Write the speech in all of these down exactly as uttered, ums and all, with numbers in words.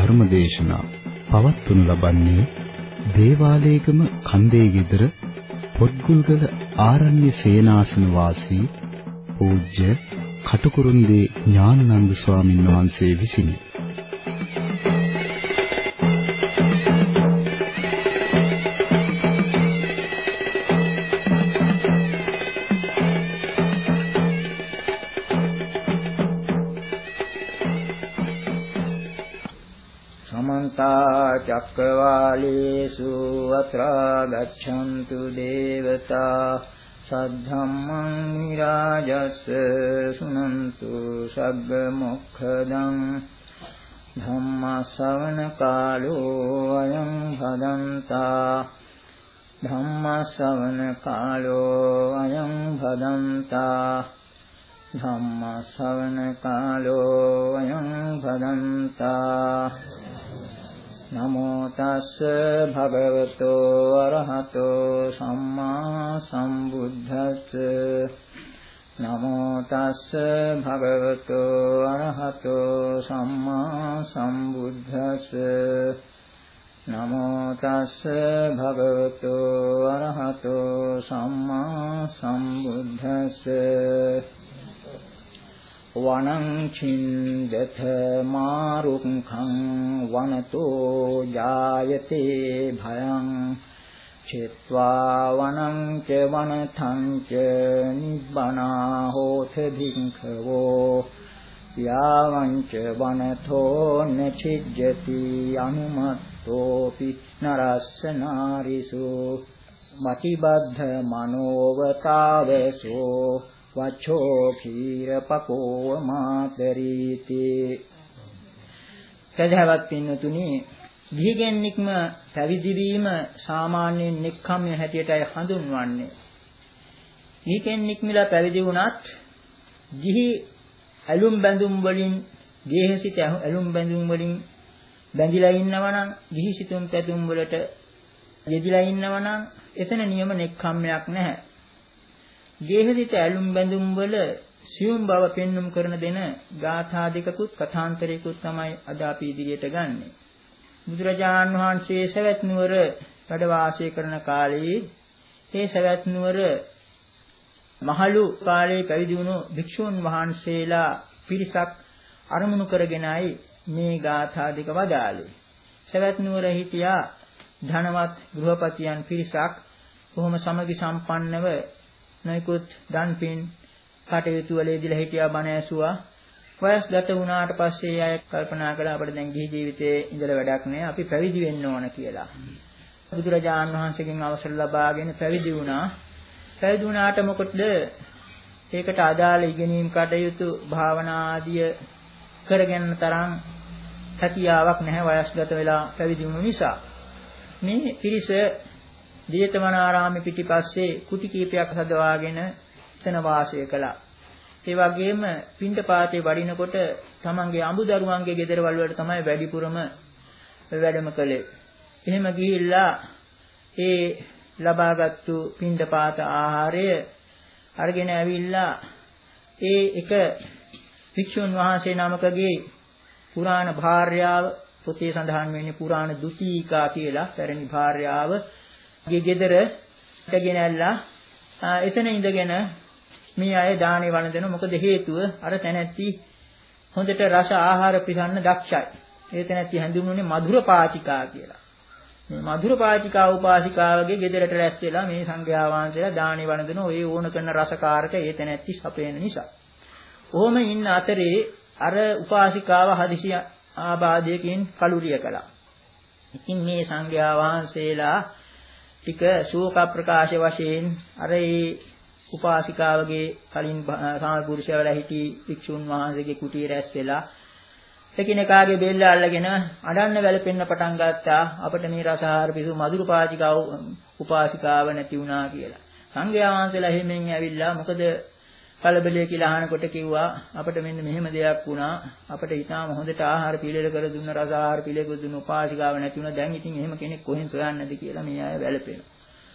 ධර්මදේශනා පවත්වනු ලබන්නේ දේවාලේගම කන්දේ ගෙදර පොත්ගුල්ගල ආරණ්‍ය සේනාසන වාසී පූජ්‍ය කටුකුරුන්දී ඥානানন্দ ස්වාමීන් වහන්සේ විසිනි. චක්කවාලේසු අත්‍රා ගච්ඡන්තු දේවතා සද්ධම්මං විරාජස්ස සුනන්තු සග්ග මොක්ඛදං ධම්ම ශ්‍රවණ කාලෝ අයං භදන්තා ධම්ම ශ්‍රවණ කාලෝ අයං භදන්තා ධම්ම ශ්‍රවණ කාලෝ අයං භදන්තා නමෝ තස්ස භගවතෝ අරහතෝ සම්මා සම්බුද්දස්ස නමෝ තස්ස භගවතෝ අරහතෝ සම්මා සම්බුද්දස්ස නමෝ තස්ස භගවතෝ අරහතෝ සම්මා සම්බුද්දස්ස වනං චින්දත මාරුක්ඛං වනතෝ ජායතේ භයං චිත්වා වනං ච වනතං ච නිබ්බනා හෝත භික්ඛවෝ යාවං ච වනතෝ නචිජ්ජති අනුමත්තෝපි නරස්ස නාරිසු මතිබද්ධ මනෝවතාවසෝ වචෝ කීරපකෝ මාතරීති. සදහවත් පින්නතුනි, ගිහිගෙන් නික්ම පැවිදි වීම සාමාන්‍යයෙන් නික්කම්ය හැටියටයි හඳුන්වන්නේ. ගිහිගෙන් නික්මලා පැවිදි වුණත් ගිහි ඇලුම් බැඳුම් වලින් ගේහසිත ඇලුම් බැඳුම් වලින් බැඳිලා ඉන්නවා නම්, ගිහි සිතුම් පැතුම් වලට යෙදිලා ඉන්නවා නම් එතන නියම නික්කම්යක් නැහැ. ගේහසිත ඇලුම් බැඳුම් වල සියුම් බව පෙන්눔 කරන දෙන ගාථා දෙකකුත් කථාන්තරයකුත් තමයි අද අපි ඉදිරියට ගන්නෙ. බුදුරජාණන් වහන්සේ සවැත් නුවර වැඩ වාසය කරන කාලේ ඒ සවැත් නුවර මහලු කාලේ පැවිදි වුණු භික්ෂුන් වහන්සේලා පිරිසක් අරමුණු කරගෙනයි මේ ගාථා දෙක වදාළේ. සවැත් නුවර හිටියා ධනවත් ගෘහපතියන් පිරිසක් බොහොම සමගි සම්පන්නව නොයිකුත් දන්පින් කටයුතු වල යෙදලා හිටියා, බණ ඇසුවා. වයස්ගත වුණාට පස්සේ අය කල්පනා කළා අපිට දැන් ගිහි ජීවිතේ ඉඳලා වැඩක් නෑ, අපි පැවිදි වෙන්න ඕන කියලා. බුදුරජාණන් වහන්සේගෙන් අවසර ලබාගෙන පැවිදි වුණා. පැවිදි වුණාට මොකටද ඒකට අදාළ ඉගෙනීම් කටයුතු භාවනා ආදිය කරගෙන තරම් හැකියාවක් නැහැ වයස්ගත වෙලා පැවිදි වුණු නිසා. මේ පිරිස ජේතවනාරාමේ පිටිපස්සේ කුටි කීපයක් හදවාගෙන එතන වාසය කළා. ඒ වගේම පිණ්ඩපාතේ වඩිනකොට තමන්ගේ අඹදරුවන්ගේ ගෙදරවල වලට තමයි වැඩිපුරම වැඩම කළේ. එහෙම ගිහිල්ලා ඒ ලබාගත්තු පිණ්ඩපාත ආහාරය අරගෙන ඇවිල්ලා ඒ එක භික්ෂුන් වහන්සේ නමකගේ පුරාණ භාර්යාව, පොතේ සඳහන් වෙන්නේ පුරාණ දුතීකා කියලා පැරණි භාර්යාව ගේ ගෙදර ගෙනල්ලා එතන ඉඳගෙන මේ අය දානේ වළඳන. මොකද හේතුව අර තැනැත්ති හොඳට රස ආහාර පිසන්න දක්ෂයි. ඒ තැනැත්ති හැඳින්වුනේ මధుර පාචිකා කියලා. මේ මధుර පාචිකා උපාසිකාවගේ ගෙදරට රැස් වෙලා මේ සංඝයා වහන්සේලා දානේ වළඳන ඔය ඕන කරන රසකාරක ඒ තැනැත්ති සපේන නිසා. කොහොම ඉන්න අතරේ අර උපාසිකාව හදිසි ආබාධයකින් කලුරිය කළා. ඉතින් මේ සංඝයා වහන්සේලා ටික ශෝක ප්‍රකාශ වශයෙන් අර ඒ උපාසිකාවගේ කලින් සාමපුරුෂයා වෙලා හිටි භික්ෂුන් වහන්සේගේ කුටියේ රැස් වෙලා එකිනෙකාගේ බෙල්ල අල්ලගෙන අඬන්න වැළපෙන්න පටන් ගත්තා. අපිට මේ රසාහාර පිසු මధుර පාචිකාව උපාසිකාව නැති වුණා කියලා. සංඝයා වහන්සේලා එහෙමෙන් ඇවිල්ලා මොකද කලබලය කියලා අහනකොට කිව්වා අපිට මෙන්න මෙහෙම දෙයක් වුණා. අපිට ඊටාම හොඳට ආහාර පිළිවෙල කර දුන්න රසාහාර පිළිවෙල දුන්න උපාසිකාව නැති වුණා. දැන් ඉතින් එහෙම කෙනෙක් කොහෙන් සොයන්නද කියලා මේ අය වැළපෙනවා.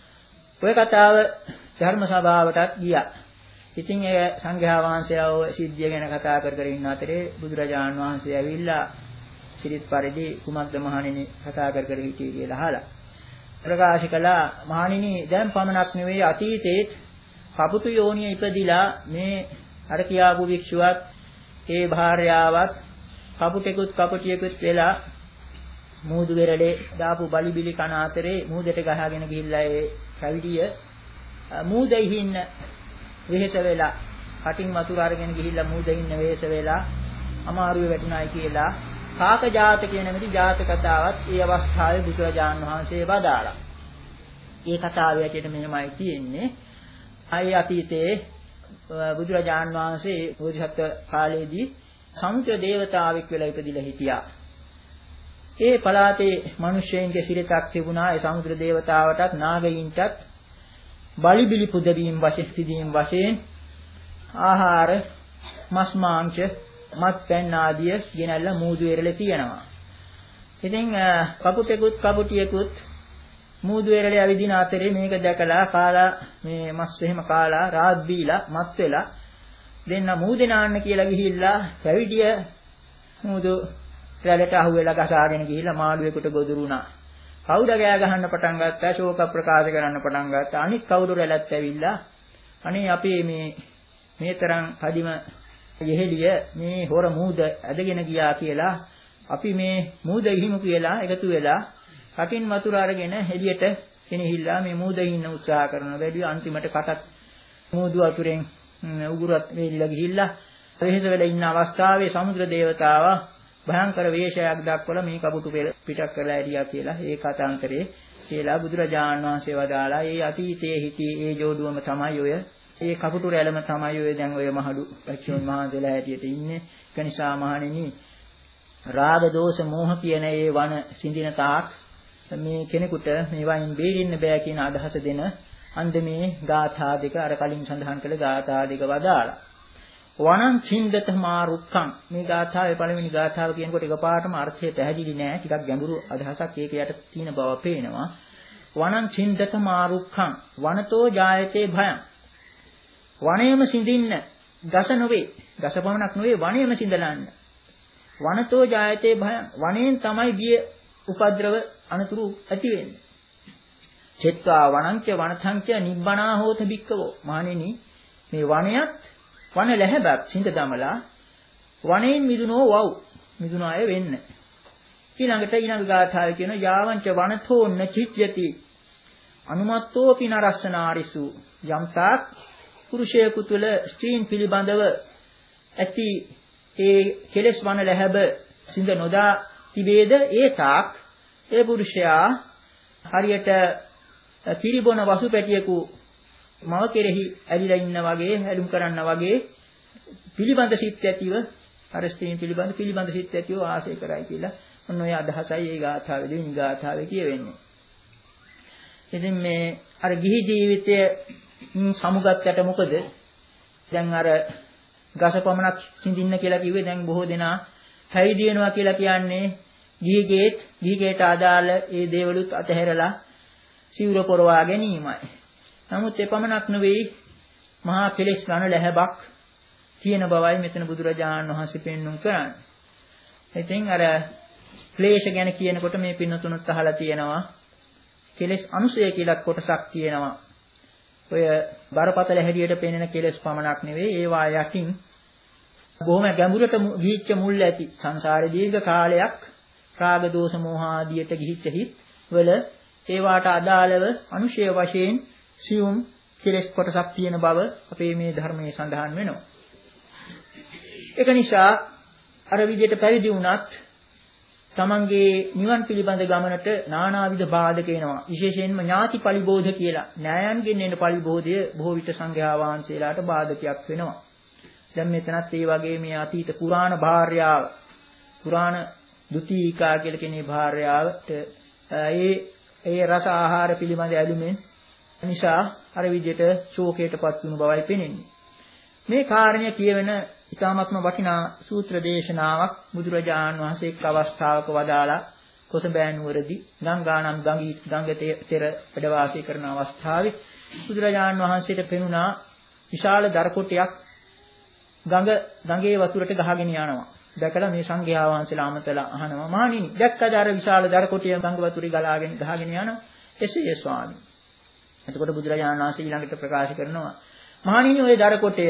ඔය කතාව ධර්ම සභාවටත් ගියා. ඉතින් ඒ සංඝයා වහන්සේලා ඔය සිද්ධිය ගැන කතා කර කර ඉන්න අතරේ බුදුරජාණන් වහන්සේ ඇවිල්ලා සිරිත් පරිදි කුමක්ද මහණෙනි කතා කර කර හිටියේ කියලා අහලා ප්‍රකාශ කළා මහණෙනි දැන් පමණක් නෙවෙයි අතීතයේ කපුතු යෝනිය ඉපදිලා මේ අර කියාපු වික්ෂුවත් ඒ භාර්යාවත් කපුටෙකුත් කපටියෙකුත් වෙලා මූදු වෙරළේ දාපු බලිබිලි කන අතරේ මූදට ගහගෙන ගිහිල්ලා ඒ කවිඩිය මූදෙහි ඉන්න වෙහෙස වෙලා කටින් වතුර අරගෙන ගිහිල්ලා මූදෙහි ඉන්න වෙහෙස වෙලා අමාරුවේ වැටුණායි කියලා කාක ජාතක කියන මෙදි ජාතක කතාවත් ඒ අවස්ථාවේ බුදුරජාන් වහන්සේ වදාළා. ඒ කතාවේ ඇටියට මෙහෙමයි තියෙන්නේ. ආයේ අතීතයේ බුදුරජාන් වහන්සේ බෝධිසත්ව කාලයේදී සමුද්‍ර දේවතාවෙක් වෙලා ඉපදිලා හිටියා. ඒ පළාතේ මිනිස්සෙන්ගේ සිරිතක් තිබුණා. ඒ සමුද්‍ර දේවතාවටත් නාගයින්ටත් බලිබිලි පුදවීම වශයෙන් සිදීම් වශයෙන් ආහාර මස් මාංශ මත් පැන් ආදිය ගෙනල්ලා මූදු වෙරළේ තියනවා. ඉතින් කපුටෙකුත් කපුටියෙකුත් මූදු වෙරළේ ඇවිදින අතරේ මේක දැකලා කාලා මේ මස් එහෙම කාලා රාත් බීලා මත් වෙලා දෙන්න මූදේ නාන්න කියලා ගිහිල්ලා පැවිදිය මූදු රැළට අහුවෙලා ගසාගෙන ගිහිල්ලා මාළුවෙකුට ගොදුරු වුණා. කවුද ගෑ ගහන්න පටන් ගත්තා ශෝක ප්‍රකාශ කරන්න පටන් ගත්තා. අනිත් කවුරු රැළත් ඇවිල්ලා අනේ අපේ මේ මේ තරම් කදිම යෙහෙලිය මේ හොර මූද ඇදගෙන ගියා කියලා අපි මේ මූද ගිහිමු කියලා එකතු වෙලා කටින් වතුර අරගෙන එළියට ගෙනහිල්ලා මේ මූදේ ඉන්න උත්සාහ කරන වැඩි අන්තිමට කටත් මූදු වතුරෙන් උගුරත් වේලිලා ගිහිල්ලා වෙහෙස වෙලා ඉන්න අවස්ථාවේ සමුද්‍ර දේවතාවා භයංකර වේශයක් දක්වලා මේ කපුටු පිටක් කරලා ඇරියා කියලා ඒ කතාන්තරේ කියලා බුදුරජාණන් වහන්සේ වදාලා ඒ අතීතයේ හිටියේ ඒ ජෝඩුවම තමයි ඔය ඒ කපුටු රැළම තමයි ඔය දැන් ඔය මහලු පැච්චුන් මහන්සලා හැටියට ඉන්නේ. ඒ නිසා මහණෙනි රාග දෝෂ මෝහ කියන ඒ වන සිඳින තාක් මේ කෙනෙකුට මේ වයින් බේරෙන්න බෑ කියන අදහස දෙන අන්දමේ ගාථා දෙක අර කලින් සඳහන් කළ ගාථා දෙක වදාලා. වනං චින්දත මාරුක්ඛං මේ ගාථාවේ පළවෙනි ගාථාව කියනකොට එකපාරටම අර්ථය පැහැදිලි නෑ. ටිකක් ගැඹුරු අදහසක් ඒක යට තියෙන බව පේනවා. වනං චින්දත මාරුක්ඛං වනතෝ ජායතේ භයං වනයේම සිඳින්න ගස නොවේ. ගස පමණක් නොවේ වනයේම සිඳලන්න. වනතෝ ජායතේ භයං වනයෙන් තමයි බිය උපද්‍රව අනතුරු ඇති වෙන්නේ. චෙත්වා වනංච වනතංච නිබ්බනා හෝත බික්කවෝ මහණෙනි මේ වනයත් වන ලැහැබක් සිඳ දමලා වනයෙන් මිදුනෝ වව් මිදුන අය වෙන්න. ඊළඟට ඊළඟ ගාථාවේ කියන යාවංච වනතෝ නචිත්‍යති අනුමත්තෝ පිනරස්සනාරිසු යම්තාක් පුරුෂයෙකු තුළ ස්ත්‍රීන් පිළිබඳව ඇති ඒ කෙලෙස් වන ලැබ සිඳ නොදා තිබේද ඒ තාක් ඒ පුරුෂයා හරියට කිරිබොන වසු පැටියෙකු මව කෙරෙහි ඇලිලා ඉන්න වගේ හැලුම් කරන්න වගේ පිළිබඳ සිත් ඇතිව අර ස්ත්‍රීන් පිළිබඳ පිළිබඳ සිත් ඇතිව වාසය කරයි කියලා ඔන්න ඔය අදහසයි ඒ ගාථාවේ දෙවෙනි ගාථාවේ කියවෙන්නේ. ඉතින් මේ අර ගිහි ජීවිතයේ සමුගත්තට මොකද දැන් අර ගස පමණක් සිඳින්න කියලා කිව්වේ දැන් බොහෝ දෙනා පැවිදි වෙනවා කියලා කියන්නේ ගිහිගෙත් ගිහිගෙට අදාළ ඒ දේවලුත් අතහැරලා සිවුර පොරවා ගැනීමයි. නමුත් ඒ පමණක් නෙවෙයි මහා කෙලෙස් ගන්න ලැබක් තියෙන බවයි මෙතන බුදුරජාණන් වහන්සේ පෙන්වුම් කරන්නේ. ඉතින් අර ක්ලේශ ගැන කියනකොට මේ පින්නතුණුත් අහලා තියෙනවා කෙලෙස් අනුසය කියලා කොටසක් තියෙනවා. ඔය බරපතල හැඩියට පෙනෙන කෙලෙස් පමණක් නෙවෙයි ඒවා යටින් බොහොම ගැඹුරට ගිහිච්ච මුල් ඇති සංසාරේ දීර්ඝ කාලයක් රාග දෝෂ මෝහ ආදියට ගිහිච්ච හිත් වල ඒවාට අදාළව අනුශය වශයෙන් සියුම් කෙලෙස් කොටසක් තියෙන බව අපේ මේ ධර්මයේ සඳහන් වෙනවා. ඒක නිසා අර විදිහට පැවිදි වුණත් තමන්ගේ නිවන් පිළිබඳ ගමනට නානාවිධ බාධක එනවා. විශේෂයෙන්ම ඥාති පරිබෝධ කියලා න්යායන්ගෙන් එන පරිබෝධය බොහෝ විට සංඝයා වහන්සේලාට බාධකයක් වෙනවා. දැන් මෙතනත් ඒ වගේ මේ අතීත පුරාණ භාර්යාව පුරාණ දුතිීකා කියලා කෙනේ භාර්යාවට ඒ ඒ රස ආහාර පිළිබඳ ඇලුමෙන් නිසා අර විදිහට ශෝකයටපත් වුණු බවයි පෙනෙන්නේ. මේ කාරණය කියවෙන ඉතාමත්ම වටිනා සූත්‍ර දේශනාවක් බුදුරජාණන් වහන්සේ එක් අවස්ථාවක වදාලා කොසඹෑ නුවරදී ගංගානම් ගඟී ගංගතේ තෙර වැඩ වාසය කරන අවස්ථාවේ බුදුරජාණන් වහන්සේට පෙනුණා විශාල දරකොටයක් ගඟ ගඟේ වතුරට ගහගෙන යනවා. දැකලා මේ සංඝයා වහන්සේලා අමතලා අහනවා මහණෙනි දැක්කද අර විශාල දර කොටිය ගංගා වතුරේ ගලාගෙන ගහගෙන යනවා එසේ ස්වාමී. එතකොට බුදුරජාණන් වහන්සේ ඊළඟට ප්‍රකාශ කරනවා මහණෙනි ওই දර කොටය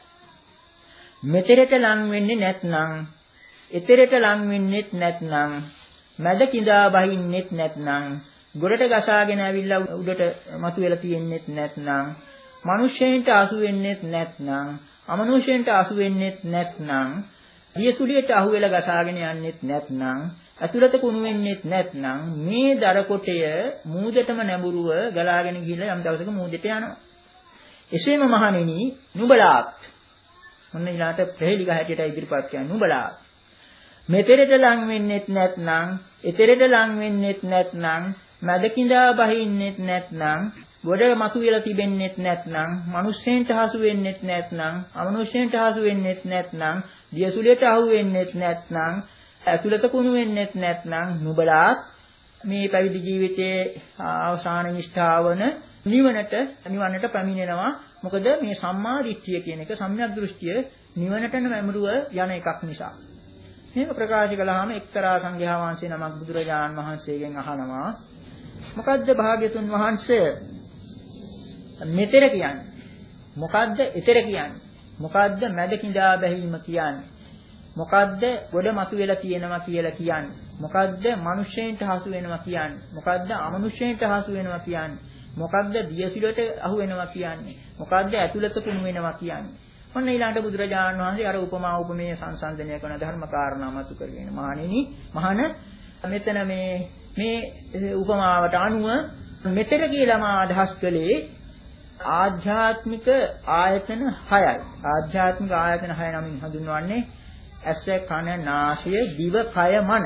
මෙතෙරට ලං වෙන්නේ නැත්නම් එතෙරට ලං වෙන්නේත් නැත්නම් මැද කිඳා බහින්නෙත් නැත්නම් ගොඩට ගසාගෙන ඇවිල්ලා උඩට මතුවෙලා තියෙන්නෙත් නැත්නම් මිනිස්සෙන්ට අසු වෙන්නෙත් නැත්නම් අමනුෂ්‍යයන්ට අසු වෙන්නෙත් නැත්නම් දියසුලියට අහු වෙලා ගසාගෙන යන්නෙත් නැත්නම් අතුලත කුණු වෙන්නෙත් නැත්නම් මේ දර කොටය මූදටම නැඹුරුව ගලාගෙන ගිහිල්ලා යම් දවසක මූදට යනවා. එසේම මහණෙනි නුඹලාත් මොන ඊළාට ප්‍රහේලික හැටියට ඉදිරිපත් කියන්නේ නුඹලාත් මෙතෙරට ලං වෙන්නෙත් නැත්නම් එතෙරට ලං වෙන්නෙත් නැත්නම් මැදකින්දා බහින්නෙත් නැත්නම් ගොඩ මතුවෙලා තිබෙන්නෙත් නැත්නම් මිනිස්සෙන්ට හසු වෙන්නෙත් නැත්නම් අමනුෂ්‍යයන්ට හසු වෙන්නෙත් නැත්නම් දියසුලියට අහු වෙන්නෙත් නැත්නම් ඇතුළත කුණු වෙන්නෙත් නැත්නම් නුඹලාත් මේ පැවිදි ජීවිතයේ අවසාන නිෂ්ඨාවන නිවනට නිවනට පැමිණෙනවා. මොකද මේ සම්මා දිට්ඨිය කියන එක සම්‍යක් දෘෂ්ටිය නිවනටම වැමුරුව යන එකක් නිසා. මේක ප්‍රකාශ කළාම එක්තරා සංඝයා වහන්සේ නමක් බුදුරජාණන් වහන්සේගෙන් අහනවා මොකද්ද භාග්‍යතුන් වහන්සේ මෙතෙර කියන්නේ? මොකද්ද එතෙර කියන්නේ? මොකද්ද මැද කිඳා බැහිම කියන්නේ? මොකද්ද ගොඩ මතුවෙලා තියෙනවා කියලා කියන්නේ? මොකද්ද මිනිස්සෙන්ට හසු වෙනවා කියන්නේ? මොකද්ද අමනුෂ්‍යයන්ට හසු වෙනවා කියන්නේ? මොකද්ද දියසිලට අහු වෙනවා කියන්නේ? මොකද්ද ඇතුළත කුණු වෙනවා කියන්නේ? ඔන්න ඊළඟට බුදුරජාණන් වහන්සේ අර උපමා උපමේය සංසන්දනය කරන ධර්ම කාරණා මතු කරගෙන මහණෙනි මහණ මෙතන මේ මේ උපමාවට අනුව මෙතර කියලා මා අදහස් කළේ ආධ්‍යාත්මික ආයතන හයයි. ආධ්‍යාත්මික ආයතන හය නමින් හඳුන්වන්නේ ඇස, කන, නාසය, දිව, කය, මන.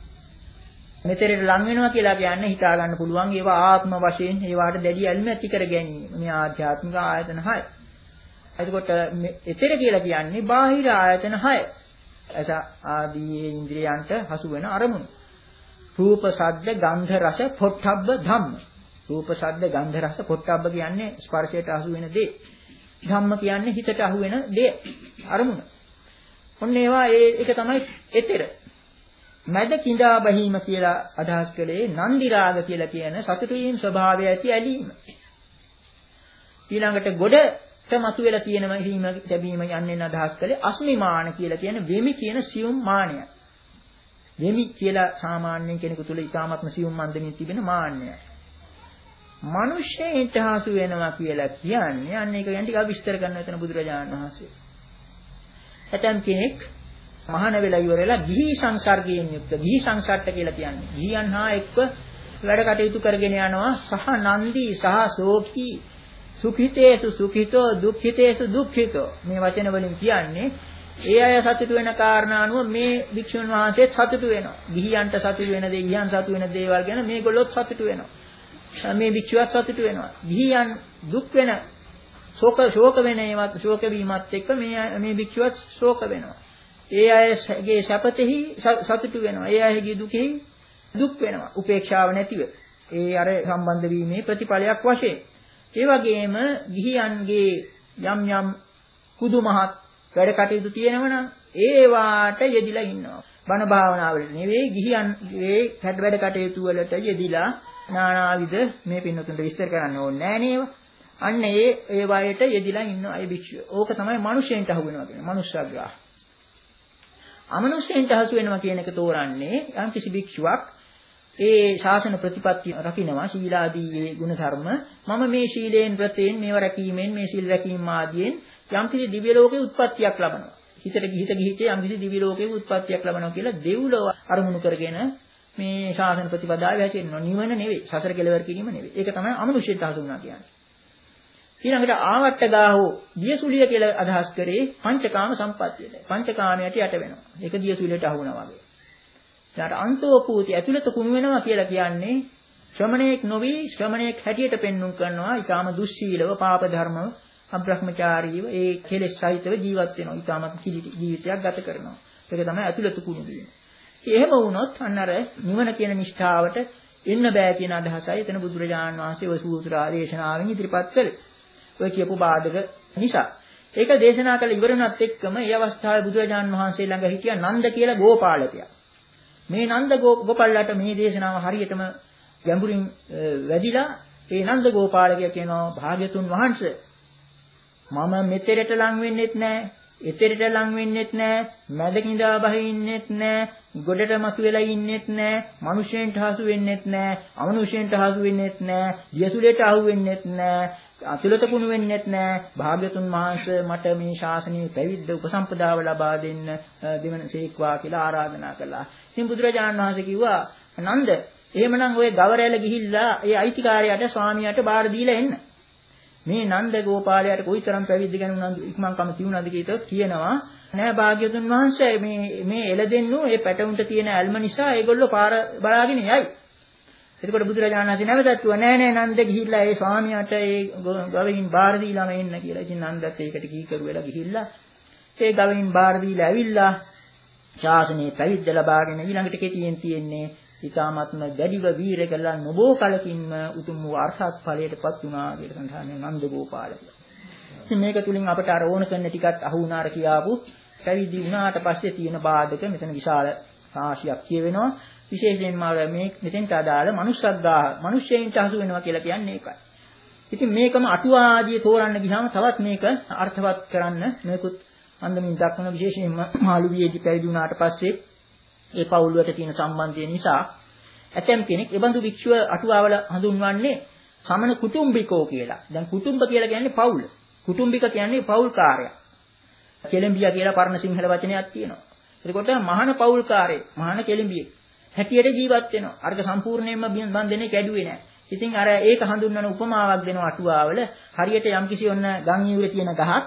මෙතෙරට ලං වෙනවා කියලා කියන්නේ හිතා ගන්න පුළුවන් ඒවා ආත්ම වශයෙන් ඒවාට දැඩි ඇල්ම ඇති කර ගැනීම. මේ ආධ්‍යාත්මික ආයතන හය. එතකොට එතෙර කියලා කියන්නේ බාහිර ආයතන හය. ඇස ආදී ඉන්ද්‍රියයන්ට හසු වෙන අරමුණු. රූප, ශබ්ද, ගන්ධ, රස, පොට්ටබ්බ ධම්ම. රූප, ශබ්ද, ගන්ධ, රස, පොට්ටබ්බ කියන්නේ ස්පර්ශයට අහු වෙන දේ. ධම්ම කියන්නේ හිතට අහු වෙන දේ. අරමුණ. ඔන්න ඒවා ඒ එක තමයි එතෙර. මැද කිඳා බහීම කියලා අදහස් කළේ නන්දි රාග කියලා කියන සතුටු වීම ස්වභාවය ඇති ඇලීම. ඊළඟට ගොඩට මතුවෙලා තියෙන හිම ලැබීම යන්නේ අදහස් කළේ අස්මිමාන කියලා කියන වෙමි කියන සියුම් මානය. වෙමි කියලා සාමාන්‍යයෙන් කෙනෙකු තුළ ඊටාත්ම සියුම් මන්දමින් තිබෙන මාන්නය. මිනිස්සෙන්ට හසු වෙනවා කියලා කියන්නේ අන්න ඒක ගැන ටිකක් විස්තර කරන්න එතන බුදුරජාණන් වහන්සේ. ඇතම් කෙනෙක් මහාන වෙලා ඉවරලා ගිහි සංසර්ගයෙන් යුක්ත ගිහි සංසට්ට කියලා කියන්නේ. ගිහියන් හා එක්ව වැඩ කටයුතු කරගෙන යනවා සහ නන්දි සහ සෝඛී සුඛිතේසු සුඛිතෝ දුක්ඛිතේසු දුක්ඛිතෝ මේ වචන වලින් කියන්නේ ඒ අය සතුටු වෙන කාරණා අනුව මේ භික්ෂුන් වහන්සේත් සතුටු වෙනවා. ගිහියන්ට සතුටු වෙන දේ ගිහියන් සතුටු වෙන දේවල් ගැන මේගොල්ලොත් සතුටු වෙනවා. මේ භික්ෂුවත් සතුටු වෙනවා. ගිහියන් දුක් වෙන ශෝක ශෝක වෙන ඒවත් ශෝක වීමත් එක්ක මේ මේ භික්ෂුවත් ශෝක වෙනවා. ඒ අයගේ සැපතෙහි සතුටු වෙනවා. ඒ අයගේ දුකෙහි දුක් වෙනවා. උපේක්ෂාව නැතිව. ඒ අර සම්බන්ධ වීමේ ප්‍රතිඵලයක් වශයෙන්. ඒ වගේම ගිහියන්ගේ යම් යම් කුදුමහත් වැඩ කටයුතු තියෙනවනම් ඒවාට යෙදිලා ඉන්නවා. බණ භාවනාවල නෙවෙයි ගිහියන්ගේ වැඩ කටයුතු වලට යෙදිලා නානාවිද මේ පින්නතුන්ට විස්තර කරන්න ඕනේ නෑ නේව. අන්න ඒ ඒ වයයට යෙදිලා ඉන්න අය භික්ෂුව. ඕක තමයි මිනිසෙන්ට අහු වෙනවා කියන්නේ. මනුෂ්‍යග්‍රහ. අමනුෂ්‍යයන්ට හසු වෙනවා කියන එක තෝරන්නේ යම් කිසි භික්ෂුවක් ඒ ශාසන ප්‍රතිපත්ති රකින්නවා ශීලාදී ඒ ගුණ ධර්ම මම මේ ශීලයෙන් ප්‍රතේන් මේව රැකීමෙන් මේ සීල් රැකීම ආදීන් යම් කිසි දිව්‍ය ලෝකේ උත්පත්තියක් ලබනවා. හිතට ගිහිත ගිහිතේ යම් කිසි දිව්‍ය ලෝකේ උත්පත්තියක් ලබනවා කියලා දෙව්ලොව අරමුණු කරගෙන මේ ශාසන ප්‍රතිපදාව හැසිරෙනවා. නිවන නෙවෙයි, සසර කෙලවර කිරීම නෙවෙයි. ඒක තමයි අමනුෂ්‍යයට හසු වුණා කියන්නේ. ඊළඟට ආවට්ටගාහෝ දියසුලිය කියලා අදහස් කරේ පංචකාම සම්පත්තියට. පංචකාමයට යට වෙනවා. ඒක දියසුලියට අහු වුණා වගේ. ඊළඟට අන්තෝපූති ඇතුළත කුණු වෙනවා කියලා කියන්නේ ශ්‍රමණේක් නොවි ශ්‍රමණේක් හැටියට පෙන්눔 කරනවා. ඊටාම දුස්සීලව පාප ධර්ම අබ්‍රහ්මචාරීව ඒ කෙලෙස් සහිතව ජීවත් වෙනවා. ඊටාම කිලිටි ජීවිතයක් ගත කරනවා. ඒක තමයි ඇතුළත කුණු වීම. එහෙම වුණොත් අන්න අර නිවන කියන නිෂ්ඨාවට එන්න බෑ කියන අදහසයි එතන බුදුරජාණන් වහන්සේ ඔය සූත්‍ර ආදේශනාවෙන් ඉදිරිපත් කළේ. ඔය කියපු බාධක නිසා. ඒක දේශනා කළ ඉවරුණත් එක්කම ඒ අවස්ථාවේ බුදුරජාන් වහන්සේ ළඟ හිටියා නන්ද කියලා ගෝපාලකයා. මේ නන්ද ගෝපාලට මේ දේශනාව හරියටම ගැඹුරින් වැදිලා ඒ නන්ද ගෝපාලකයා කියනවා භාග්‍යතුන් වහන්සේ මම මෙතෙරට ලං වෙන්නෙත් නැහැ, එතෙරට ලං වෙන්නෙත් නැහැ, මැදකින්දා බහින්නෙත් නැහැ, ගොඩට මතු වෙලා ඉන්නෙත් නැහැ, මිනිසෙන්ට හසු වෙන්නෙත් නැහැ, අමනුෂ්‍යයන්ට හසු වෙන්නෙත් නැහැ, දියසුලට අහු වෙන්නෙත් නැහැ, අතුලත කුණු වෙන්නෙත් නැහැ. භාග්‍යතුන් වහන්සේ මට මේ ශාසනයේ පැවිද්ද උපසම්පදාව ලබා දෙන්න දෙවනසේක්වා කියලා ආරාධනා කළා. ඉතින් බුදුරජාණන් වහන්සේ කිව්වා නන්ද එහෙමනම් ඔය ගවරැල ගිහිල්ලා ඒ අයිතිකාරයාට ස්වාමියාට බාර දීලා එන්න. මේ නන්ද ගෝපාලයාට කොයිතරම් පැවිද්ද ගැන උනන්දු ඉක්මන්කම තියුණාද කියතොත් කියනවා නෑ භාග්‍යතුන් වහන්සේ මේ මේ එළදෙන්නු ඒ පැටවුන්ට තියෙන ඇල්ම නිසා ඒගොල්ලෝ පාර බලාගෙන යයි. එතකොට බුදුරජාණන් වහන්සේ නැවතත් කිව්වා නෑ නෑ නන්ද ගිහිල්ලා ඒ ස්වාමියාට ඒ ගවයින් බාර දීලාම එන්න කියලා. ඉතින් නන්දත් ඒකට කීකරු වෙලා ගිහිල්ලා ඒ ගවයින් බාර දීලා ඇවිල්ලා ශාසනයේ පැවිද්ද ලබාගෙන ඊළඟට කෙටියෙන් තියෙන්නේ ඊ타ත්ම දැඩිව වීර කළා නොබෝ කලකින්ම උතුම් වූ අර්ථත් ඵලයටපත් වුණා කියලා සඳහන් වෙන නන්ද ගෝපාලයා. ඉතින් මේක තුලින් අපට අර ඕන කරන ටිකත් අහු වුණාර කියාපු පැවිදි වුණාට පස්සේ තියෙන බාධක මෙතන විශාල රාශියක් කියවෙනවා. විශේෂයෙන්ම මේ මෙතෙන්ට අදාළ මනුෂ්‍යග්‍රාහ මිනිස්යෙන්ට හසු වෙනවා කියලා කියන්නේ ඒකයි. ඉතින් මේකම අටුවා ආදී තෝරන්න ගියාම තවත් මේක අර්ථවත් කරන්න මේකුත් අන්දමින් දක්වන විශේෂයෙන්ම මාළුවියේදී පැවිදි වුණාට පස්සේ ඒ පවුල් වලට තියෙන සම්බන්ධය නිසා ඇතැම් කෙනෙක් ඒ බඳු වික්ෂුව අටුවාවල හඳුන්වන්නේ සමන කුටුම්බිකෝ කියලා. දැන් කුටුම්බ කියලා කියන්නේ පවුල. කුටුම්බික කියන්නේ පවුල්කාරයා. කෙළඹියා කියලා පරණ සිංහල වචනයක් තියෙනවා. එතකොට මහාන පවුල්කාරයෙක්, මහාන කෙළඹියෙක් හැටියට ජීවත් වෙනවා. අර්ග සම්පූර්ණයෙන්ම බන්ධනේ කැඩුවේ නැහැ. ඉතින් අර ඒක හඳුන්වන උපමාවක් දෙනවා අටුවාවල. හරියට යම්කිසි ඔන්න ගම් යූරේ තියෙන ගහක්,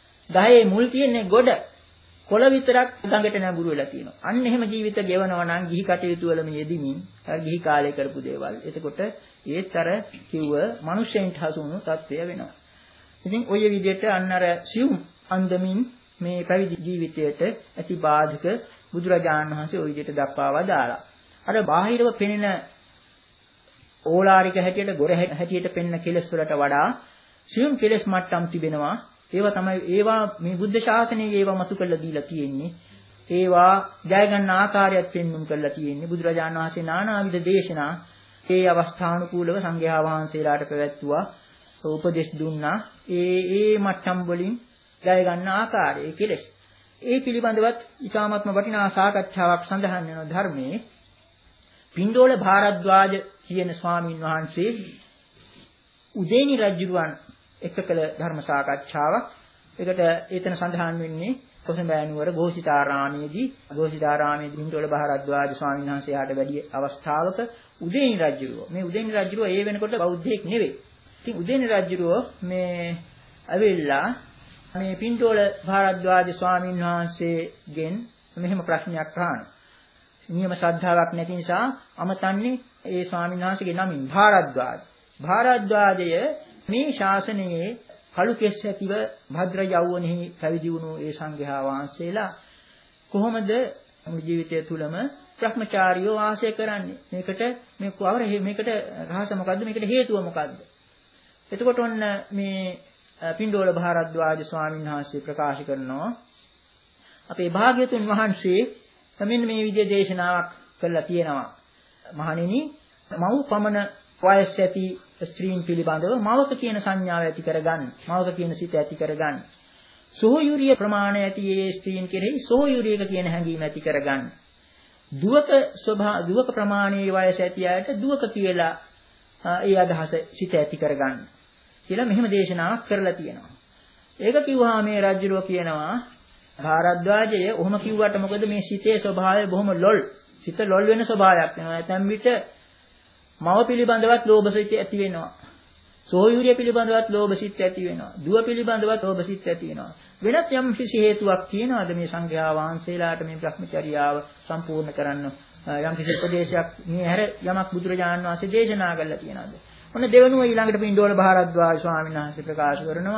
ගහේ මුල් තියෙන්නේ ගොඩ, කොළ විතරක් ගඟට නැඹුරු වෙලා තියෙනවා. අන්න එහෙම ජීවිත ගෙවනවා නම් ගිහි කටයුතු වල මේ යෙදීමින් අර ගිහි කාලේ කරපු දේවල්. එතකොට ඒත් අර කිව්ව මිනිස්සෙන්ට හසුණු තත්ත්වය වෙනවා. ඉතින් ඔය විදිහට අන්න අර සියුම් අන්දමින් මේ පැවිදි ජීවිතයට ඇති බාධක බුදුරජාණන් වහන්සේ ওই විදිහට දක්වා වදාලා. අර බාහිරව පෙනෙන ඕලාරික හැටියට, ගොර හැටියට පෙනෙන කෙලෙස් වලට වඩා සියුම් කෙලෙස් මට්ටම් තිබෙනවා. ඒවා තමයි ඒවා මේ බුද්ධ ශාසනයේ ඒවා මතු කරලා දීලා තියෙන්නේ. ඒවා ජය ගන්න ආකාරයත් පෙන්වුම් කරලා තියෙන්නේ. බුදුරජාණන් වහන්සේ නානාවිධ දේශනා ඒ අවස්ථානුකූලව සංඝයා වහන්සේලාට පැවැත්වුවා, උපදෙස් දුන්නා. ඒ ඒ මට්ටම් වලින් ජය ගන්න ආකාරය කෙලෙස්. ඒ පිළිබඳවත් ඊටාත්ම වටිනා සාකච්ඡාවක් සඳහන් වෙන ධර්මයේ පින්ඩෝල භාරද්වාජ කියන ස්වාමීන් වහන්සේ උදේනි රජුරුවන් එක කළ ධර්ම සාකච්ඡාවක්. ඒකට එතන සඳහන් වෙන්නේ කොසඹෑ නුවර ഘോഷිතාරාමයේදී ഘോഷිතාරාමයේදී පින්ඩෝල භාරද්වාජ ස්වාමීන් වහන්සේලාට වැඩි අවස්ථාවක උදේනි රජුරුව මේ උදේනි රජුරුව ඒ වෙනකොට බෞද්ධයෙක් නෙවෙයි. ඉතින් උදේනි රජුරුව මේ ඇවිල්ලා මේ පින්ඩෝල භාරද්වාජ ස්වාමීන් වහන්සේගෙන් මෙහෙම ප්‍රශ්නයක් අහනවා. නියම ශ්‍රද්ධාවක් නැති නිසා අමතන්නේ ඒ ස්වාමීන් වහන්සේගේ නමින් භාරද්වාජ. භාරද්වාජය මේ ශාසනයේ කළු කෙස් ඇතිව භද්‍ර යෞවනෙහි පැවිදි වුණු ඒ සංඝයා වහන්සේලා කොහොමද ජීවිතය තුළම භ්‍රමචාරීව වාසය කරන්නේ? මේකට මේ කවර මේකට රහස මොකද්ද? මේකට හේතුව මොකද්ද? එතකොට ඔන්න මේ පින්ඩෝල භාරද්වාජ ස්වාමීන් වහන්සේ ප්‍රකාශ කරනවා අපේ භාග්‍යතුන් වහන්සේ මෙන්න මේ විදිහේ දේශනාවක් කළා තියෙනවා. මහණෙනි, මව් පමණ වයස් ඇති ස්ත්‍රීන් පිළිබඳව මවක කියන සංඥාව ඇති කරගන්න. මවක කියන සිත ඇති කරගන්න. සෝයුරිය ප්‍රමාණය ඇති ඒ ස්ත්‍රීන් කෙරෙහි සෝයුරියක කියන හැඟීම ඇති කරගන්න. දුවක ස්වභා දුවක ප්‍රමාණයේ වයස ඇති අයට දුවක කියලා ඒ අදහස සිත ඇති කරගන්න. කියලා මෙහෙම දේශනාවක් කරලා තියෙනවා. ඒක කිව්වහම මේ රජුරෝ කියනවා භාරද්වාජය ඔහොම කිව්වට මොකද මේ සිතේ ස්වභාවය බොහොම ලොල්. සිත ලොල් වෙන ස්වභාවයක් වෙනවා. නැත්නම් විට මව පිළිබඳවත් ලෝභ සිත ඇති වෙනවා. සෝයුරිය පිළිබඳවත් ලෝභ සිත ඇති වෙනවා. දුව පිළිබඳවත් ලෝභ සිත ඇති වෙනවා. වෙනත් යම් කිසි හේතුවක් තියෙනවද මේ සංඝයා වහන්සේලාට මේ භ්‍රමචර්යාව සම්පූර්ණ කරන්න යම් කිසි උපදේශයක් මේ හැර යමක් බුදුරජාණන් වහන්සේ දේශනා කළා කියනවාද? ඔන්න දෙවනුව ඊළඟට පින්ඩෝල භාරද්වාජ ස්වාමීන් වහන්සේ ප්‍රකාශ කරනවා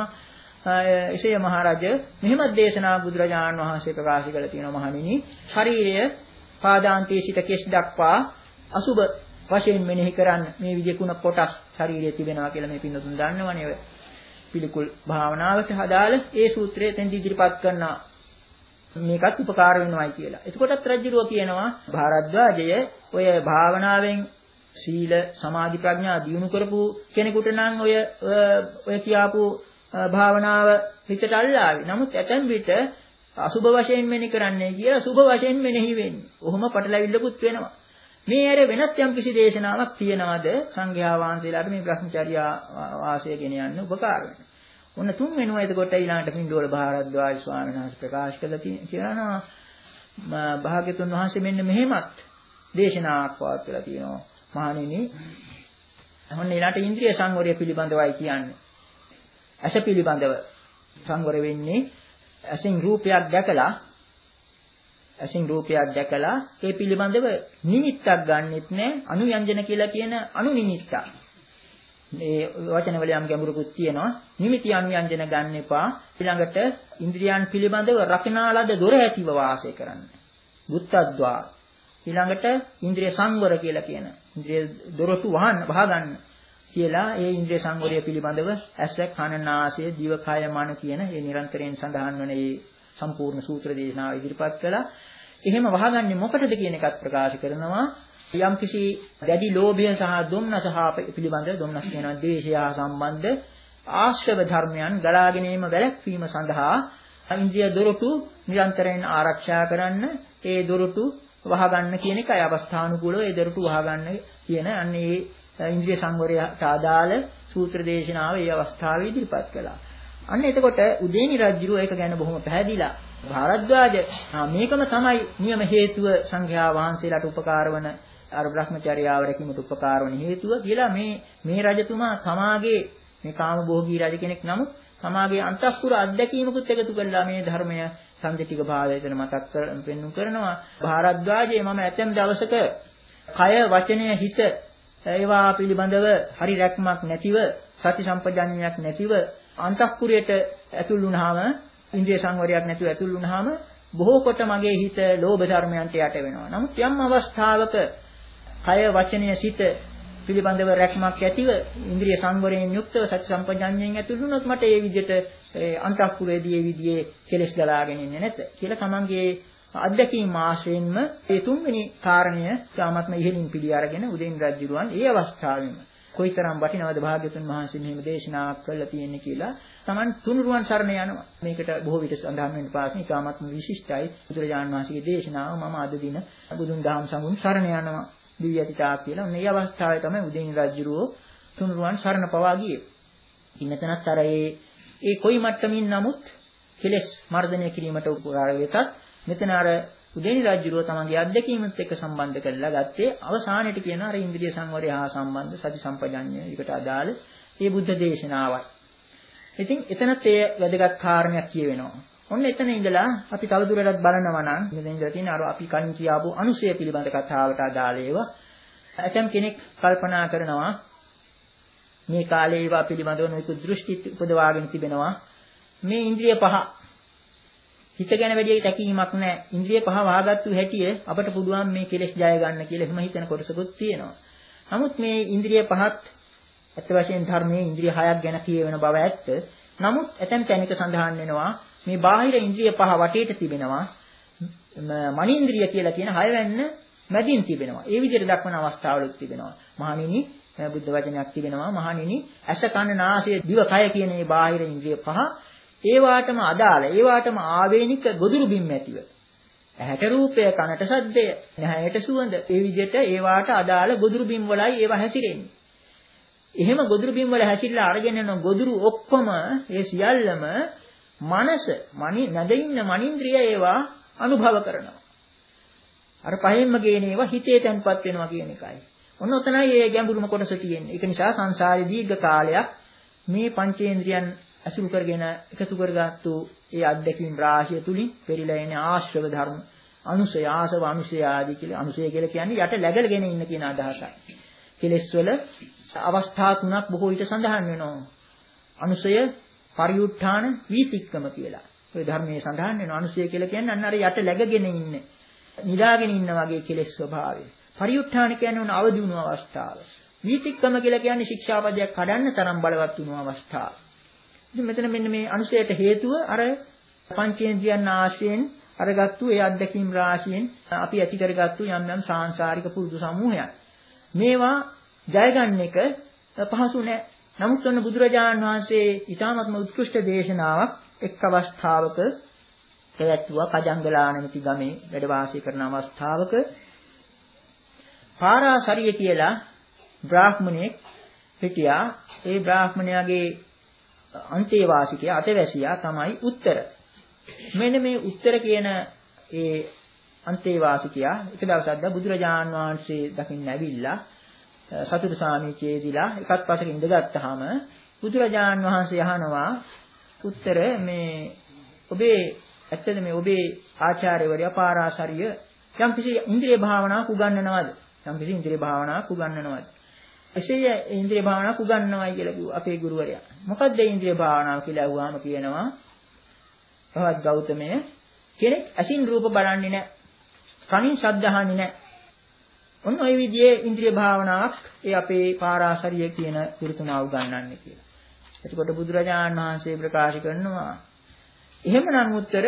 එසේ මහරජ මෙහෙමත් දේශනා බුදුරජාණන් වහන්සේ ප්‍රකාශ කළා තියෙනවා මහණෙනි, ශරීරය පාදාන්තයේ සිට කෙස් දක්වා අසුබ වශයෙන් මෙනෙහි කරන්න මේ විදිහේ කුණ කොටස් ශරීරයේ තිබෙනවා කියලා මේ පින්නතුන් දන්නවනේ. පිළිකුල් භාවනාවට හදාල ඒ සූත්‍රය තෙන් ඉදිරිපත් කරනවා. මේකත් උපකාර වෙනවායි කියලා. එතකොටත් රජුරෝ කියනවා භාරද්වාජය ඔය භාවනාවෙන් සීල සමාධි ප්‍රඥා දියුණු කරපු කෙනෙකුට නම් ඔය ඔය කියාපු භාවනාව හිතට අල්ලාවි. නමුත් ඇතැම් විට අසුභ වශයෙන් මෙනෙහි කරන්නේ කියලා සුභ වශයෙන් මෙනෙහි වෙන්නේ. ඔහොම පටලැවිල්ලකුත් වෙනවා. මේ ඇර වෙනත් යම් කිසි දේශනාවක් තියෙනවද සංඝයා වහන්සේලාට මේ බ්‍රහ්මචර්යා වාසය ගෙන යන්න උපකාර වෙනවා. ඔන්න තුන් වෙනවා එතකොට ඊළඟට පින්ඩෝල භාරද්වාජ ස්වාමීන් වහන්සේ ප්‍රකාශ කළා කියනවා භාග්‍යතුන් වහන්සේ මෙන්න මෙහෙමත් දේශනාවක් පවත්වලා තියෙනවා. මහණෙනි ඔන්න ඊළඟට ඉන්ද්‍රිය සංවරය පිළිබඳවයි කියන්නේ. ඇස පිළිබඳව සංවර වෙන්නේ ඇසින් රූපයක් දැකලා ඇසින් රූපයක් දැකලා ඒ පිළිබඳව නිමිත්තක් ගන්නෙත් නෑ අනුයන්ජන කියලා කියන අනු නිමිත්තක්. මේ වචන වල යම් ගැඹුරකුත් තියෙනවා. නිමිති අනුයන්ජන ගන්න එපා. ඊළඟට ඉන්ද්‍රියන් පිළිබඳව රකිනාලද දොර ඇතිව වාසය කරන්න. බුත්තද්වා. ඊළඟට ඉන්ද්‍රිය සංවර කියලා කියන. ඉන්ද්‍රිය දොරටු වහන්න වහගන්න කියලා ඒ ඉන්ද්‍රිය සංවරය පිළිබඳව ඇස කන නාසය දිව කය මන කියන මේ නිරන්තරයෙන් සඳහන් වන මේ සම්පූර්ණ සූත්‍ර දේශනාව ඉදිරිපත් කළා. එහෙම වහගන්නේ මොකටද කියන එකත් ප්‍රකාශ කරනවා. යම් කිසි දැඩි ලෝභය සහ දුම්නස පිළිබඳ දුම්නස කියනවා ද්වේෂය සම්බන්ධ ආශ්‍රව ධර්මයන් ගලාගෙන ඒම වැළැක්වීම සඳහා ඉන්ද්‍රිය දොරටු නිරන්තරයෙන් ආරක්ෂා කරන්න ඒ දොරටු වහගන්න කියන එකයි අවස්ථානුකූලව ඒ දොරටු වහගන්න කියන අන්නේ ඉන්ද්‍රිය සංවරයට අදාළ සූත්‍ර දේශනාව ඒ අවස්ථාවේ ඉදිරිපත් කළා. අන්න එතකොට උදේනි රජුරෝ ඒක ගැන බොහොම පැහැදිලා භාරද්වාජ මේකම තමයි නියම හේතුව සංඝයා වහන්සේලාට උපකාර වන අර බ්‍රහ්මචර්යාව රැකීමට උපකාර වන හේතුව කියලා මේ මේ රජතුමා තමාගේ මේ කාමභෝගී රජ කෙනෙක් නමුත් තමාගේ අන්තఃපුර අත්දැකීමකුත් එකතු කරලා මේ ධර්මය සම්දිටික භාවයෙන් මතක් කර පෙන්වු කරනවා. භාරද්වාජයේ මම ඇතැම් දවසක කය වචනය හිත ඒවා පිළිබඳව හරි රැක්මක් නැතිව සති සම්පජාඤ්ඤයක් නැතිව අන්තఃපුරයට ඇතුල් වුණාම ඉන්ද්‍රිය සංවරයක් නැතුව ඇතුල් වුණාම බොහෝ කොට මගේ හිත ලෝභ ධර්මයන්ට යට වෙනවා. නමුත් යම් අවස්ථාවක කය වචනය සිත පිළිබඳව රැක්මක් ඇතිව ඉන්ද්‍රිය සංවරයෙන් යුක්තව සති සම්පජාඤ්ඤයෙන් ඇතුල් වුණොත් මට ඒ විදිහට අන්තఃපුරයේදී ඒ විදිහේ කෙලෙස් ගලාගෙන ඉන්නේ නැත කියලා තමන්ගේ අධ්‍යක්ීම් ආශ්‍රයෙන්ම ඒ තුන්වෙනි කාරණය තාමත්ම ඉහළින් පිළි අරගෙන උදේන් රජුරුවන් ඒ අවස්ථාවෙම කොයිතරම් වටිනවද භාග්‍යතුන් වහන්සේ මෙහෙම දේශනාවක් කළා තියෙන්නේ කියලා Taman තුනුරුවන් සරණ යනවා. මේකට බොහෝ විට සඳහන් වෙන පාසෙ තාමත්ම විශිෂ්ටයි බුදුරජාණන් වහන්සේගේ දේශනාව මම අද දින බුදුන් දහම් සංගුණ සරණ යනවා දිව්‍ය අතිතා කියලා. මේ අවස්ථාවේ තමයි උදේන් රජුරුව තුනුරුවන් සරණ පවා ගියේ. ඉන්නතනත් අර ඒ ඒ කොයි මට්ටමින් නමුත් කෙලෙස් මර්ධනය කිරීමට උපකාර වෙතත් මෙතන අර උදේනි රජුරෝ තමන්ගේ අත්දැකීමත් එක්ක සම්බන්ධ කරලා ගත්තේ අවසානයේට කියන අර ඉන්ද්‍රිය සංවරය හා සම්බන්ධ සති සම්පජාඤ්ඤයකට අදාළ මේ බුද්ධ දේශනාවයි. ඉතින් එතනත් ඒ වැදගත් කාරණයක් කියවෙනවා. ඔන්න එතන ඉඳලා අපි තවදුරටත් බලනවා නම් මෙතන ඉඳලා තියෙන අර අපි කලින් කියාපු අනුසය පිළිබඳ කතාවට අදාළ ඒවා. ඇතම් කෙනෙක් කල්පනා කරනවා මේ කාලේ ඒවා පිළිබඳව නොයෙකු දෘෂ්ටි උපදවාගෙන තිබෙනවා. මේ ඉන්ද්‍රිය පහ හිත ගැන වැඩි තැකීමක් නැහැ. ඉන්ද්‍රිය පහ වහගත්තු හැටිය අපට පුළුවන් මේ කෙලෙස් ජය ගන්න කියලා එහෙම හිතන කොටසකුත් තියෙනවා. නමුත් මේ ඉන්ද්‍රිය පහත් ඇත්ත වශයෙන් ධර්මයේ ඉන්ද්‍රිය හයක් ගැන කියවෙන බව ඇත්ත. නමුත් ඇතැම් තැනක සඳහන් වෙනවා මේ බාහිර ඉන්ද්‍රිය පහ වටේට තිබෙනවා. මනින්ද්‍රිය කියලා කියන හයවැන්න මැදින් තිබෙනවා. ඒ විදිහට දක්වන අවස්ථාවලුත් තිබෙනවා. මහණෙනි බුද්ධ වචනයක් තිබෙනවා. මහණෙනි ඇස කන නාසය දිව කය කියන මේ බාහිර ඉන්ද්‍රිය පහ ඒ වාටම අදාළ ඒ වාටම ආවේනික ගොදුරු බිම් ඇතිව ඇහැට රූපය කනට ශබ්දය නැහැට සුවඳ ඒ විදිහට ඒ වාට අදාළ ගොදුරු බිම් වලයි ඒවා හැසිරෙන්නේ. එහෙම ගොදුරු බිම් වල හැසිරලා අරගෙන යන ගොදුරු ඔක්කොම ඒ සියල්ලම මනස මනි නැද ඉන්න මනින්ද්‍රිය ඒවා අනුභව කරනවා. අර පහෙන්ම ගේන ඒවා හිතේ තැන්පත් වෙනවා කියන එකයි. ඔන්න ඔතනයි ඒ ගැඹුරුම කොටස තියෙන්නේ. ඒක නිසා සංසාරේ දීර්ඝ කාලයක් මේ පංචේන්ද්‍රයන් අසුරු කරගෙන එකතු කරගත්තු ඒ අධ්‍යක්ීම් රාශිය තුලින් පෙරිලා එන ආශ්‍රව ධර්ම අනුසය ආසව අනුසය ආදී කියලා අනුසය කියලා කියන්නේ යට läගලගෙන ඉන්න කියන අදහසයි. කෙලෙස් වල අවස්ථා තුනක් බොහෝ විට සඳහන් වෙනවා. අනුසය පරිඋත්ථාන වීතික්කම කියලා. ඔය ධර්මයේ සඳහන් වෙනවා අනුසය කියලා කියන්නේ අන්න අර යට läගගෙන ඉන්නේ. නිදාගෙන ඉන්න වගේ කෙලෙස් ස්වභාවය. පරිඋත්ථාන කියන්නේ උන අවදි වුණු අවස්ථාව. වීතික්කම කියලා කියන්නේ ශික්ෂාපදයක් කඩන්න තරම් බලවත් වුණු අවස්ථාව. ඉතින් මෙතන මෙන්න මේ අනුසයට හේතුව අර පංචේන්ද්‍රයන් ආශ්‍රයෙන් අරගත්තු ඒ අත්දැකීම් රාශියෙන් අපි ඇති කරගත්තු යම් යම් සාංශාරික පුරුදු සමූහයක්. මේවා ජය ගන්න එක පහසු නෑ. නමුත් ඔන්න බුදුරජාණන් වහන්සේ ඊටාත්ම උත්කෘෂ්ඨ දේශනාවක් එක් අවස්ථාවක පැවැත්වුවා. කජංගලා නැමැති ගමේ වැඩ වාසය කරන අවස්ථාවක පාරාසරිය කියලා බ්‍රාහ්මණයෙක් හිටියා. ඒ බ්‍රාහ්මණයාගේ අන්තේවාසිකයා අතවැසියා තමයි උත්තර. මෙන්න මේ උත්තර කියන ඒ අන්තේවාසිකයා එක දවසක් ද බුදුරජාණන් වහන්සේ දකින්න ඇවිල්ලා සතුට සාමිචේදීලා එකත් පසක ඉඳගත්තාම බුදුරජාණන් වහන්සේ අහනවා උත්තර මේ ඔබේ ඇත්තද මේ ඔබේ ආචාර්යවරයා පාරාසරිය යම්කිසි ඉන්ද්‍රිය භාවනාවක් උගන්වනවද? යම්කිසි ඉන්ද්‍රිය භාවනාවක් උගන්වනවද? එසේ ඉන්ද්‍රිය භාවනාවක් උගන්වනවයි කියලා කිව්වා අපේ ගුරුවරයා. මොකක්ද ඉන්ද්‍රිය භාවනාව කියලා අහුවාම කියනවා භවත් ගෞතමය කෙනෙක් අසින් රූප බලන්නේ නැහැ. කනින් ශබ්ද අහන්නේ නැහැ. ඔන්න ඔය විදිහේ ඉන්ද්‍රිය භාවනාවක් ඒ අපේ පාරාසරිය කියන ගුරුතුමා උගන්වන්නේ කියලා. එතකොට බුදුරජාණන් වහන්සේ ප්‍රකාශ කරනවා එහෙමනම් උත්තර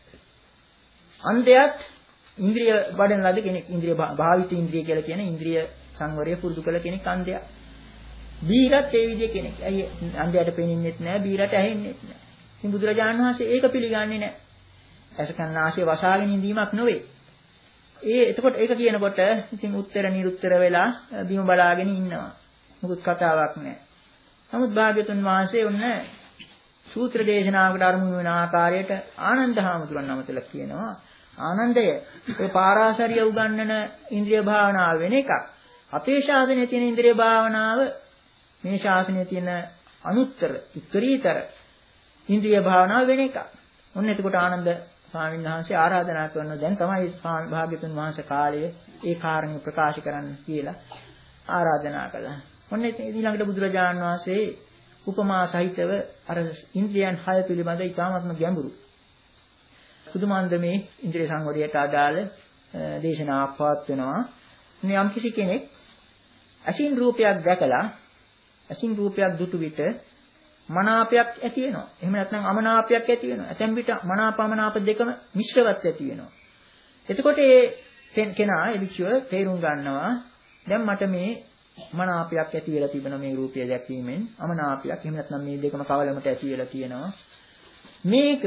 අන්ධයත් ඉන්ද්‍රිය වඩන ලද කෙනෙක් ඉන්ද්‍රිය භාවිත ඉන්ද්‍රිය කියලා කියන ඉන්ද්‍රිය සංවරය පුරුදු කළ කෙනෙක් අන්ධයා. බීරත් ඒ විදිහේ කෙනෙක්. අයිය අන්ධයාට පෙනෙන්නෙත් නැහැ බීරට ඇහෙන්නෙත් නැහැ. ඉතින් බුදුරජාණන් වහන්සේ ඒක පිළිගන්නේ නැහැ. ඇසකන්නාශය වසාගෙන ඉඳීමක් නෙවෙයි. ඒ එතකොට ඒක කියනකොට ඉතින් උත්තර නිරුත්තර වෙලා බිම බලාගෙන ඉන්නවා. මොකුත් කතාවක් නැහැ. නමුත් භාග්‍යතුන් වහන්සේ ඔන්න සූත්‍ර දේශනාවකට අරමුණු වෙන ආකාරයට ආනන්ද හාමුදුරන් නමතල කියනවා ආනන්දය ඒ පාරාසරිය උගන්වන ඉන්ද්‍රිය භාවනාව වෙන එකක්. අපේ ශාසනයේ තියෙන ඉන්ද්‍රිය භාවනාව මේ ශාසනයේ තියෙන අනුත්තර උත්තරීතර ඉන්ද්‍රිය භාවනාව වෙන එකක්. ඔන්න එතකොට ආනන්ද ස්වාමීන් වහන්සේ ආරාධනා කරනවා දැන් තමයි භාග්‍යතුන් වහන්සේ කාලයේ ඒ කාරණේ ප්‍රකාශ කරන්න කියලා ආරාධනා කළා. ඔන්න ඊළඟට බුදුරජාණන් වහන්සේ උපමා සහිතව අර ඉන්ද්‍රියන් හය පිළිබඳ ඉතාමත්ම ගැඹුරු පුදුමාන්දමේ ඉන්ද්‍රිය සංවරයට අදාළ දේශනාවක් පවත්වනවා. මේ යම් කිසි කෙනෙක් අසින් රූපයක් දැකලා අසින් රූපයක් දුටු විට මනාපයක් ඇති වෙනවා. එහෙම නැත්නම් අමනාපයක් ඇති වෙනවා. ඇතැම් විට මනාපමනාප දෙකම මිශ්‍රවත් ඇති වෙනවා. එතකොට ඒ කෙනා ඒ විචුව තේරුම් ගන්නවා දැන් මට මේ මනාපයක් ඇති වෙලා තිබෙන මේ රූපය දැක්වීමෙන් අමනාපයක් එහෙම නැත්නම් මේ දෙකම කවලමට ඇති වෙලා තියෙනවා. මේක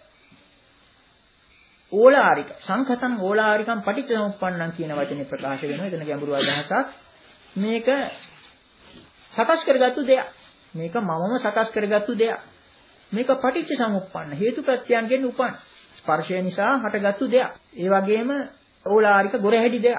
ඕලාරික සංඛතං ඕලාරිකං පටිච්චසමුප්පන්නං කියන වචනේ ප්‍රකාශ වෙනවා. එතන ගැඹුරු අදහසක්. මේක සකස් කරගත්තු දෙයක්. මේක මමම සකස් කරගත්තු දෙයක්. මේක පටිච්චසමුප්පන්න හේතුප්‍රත්‍යයන්ගෙන් උපන් ස්පර්ශය නිසා හටගත්තු දෙයක්. ඒ වගේම ඕලාරික ගොරහැඩි දෙයක්.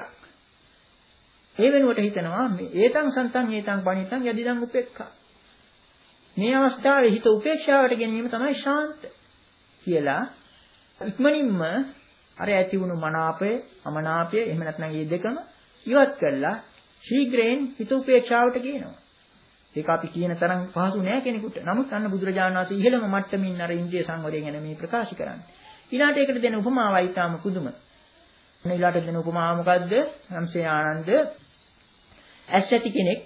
ඒ වෙනුවට හිතනවා මේ ඒතං සන්තං ඒතං පණිතං යදිදං උපේක්ඛා. මේ අවස්ථාවේ හිත උපේක්ෂාවට ගැනීම තමයි ශාන්ත කියලා. ඉක්මනින්ම අර ඇති වුණු මනාපය, අමනාපය එහෙම නැත්නම් මේ දෙකම ඉවත් කළා ශීඝ්‍රයෙන් හිත උපේක්ෂාවට ගේනවා. ඒක අපි කියන තරම් පහසු නෑ කෙනෙකුට. නමුත් අන්න බුදුරජාණන් වහන්සේ ඉහළම මට්ටමින් අර ඉන්ද්‍රිය සංවරය ගැන මේ ප්‍රකාශ කරන්නේ. ඊළාට ඒකට දෙන උපමාවයි තාම පුදුම. ඊළාට දෙන උපමාව මොකද්ද? හම්සේ ආනන්ද ඇස් ඇති කෙනෙක්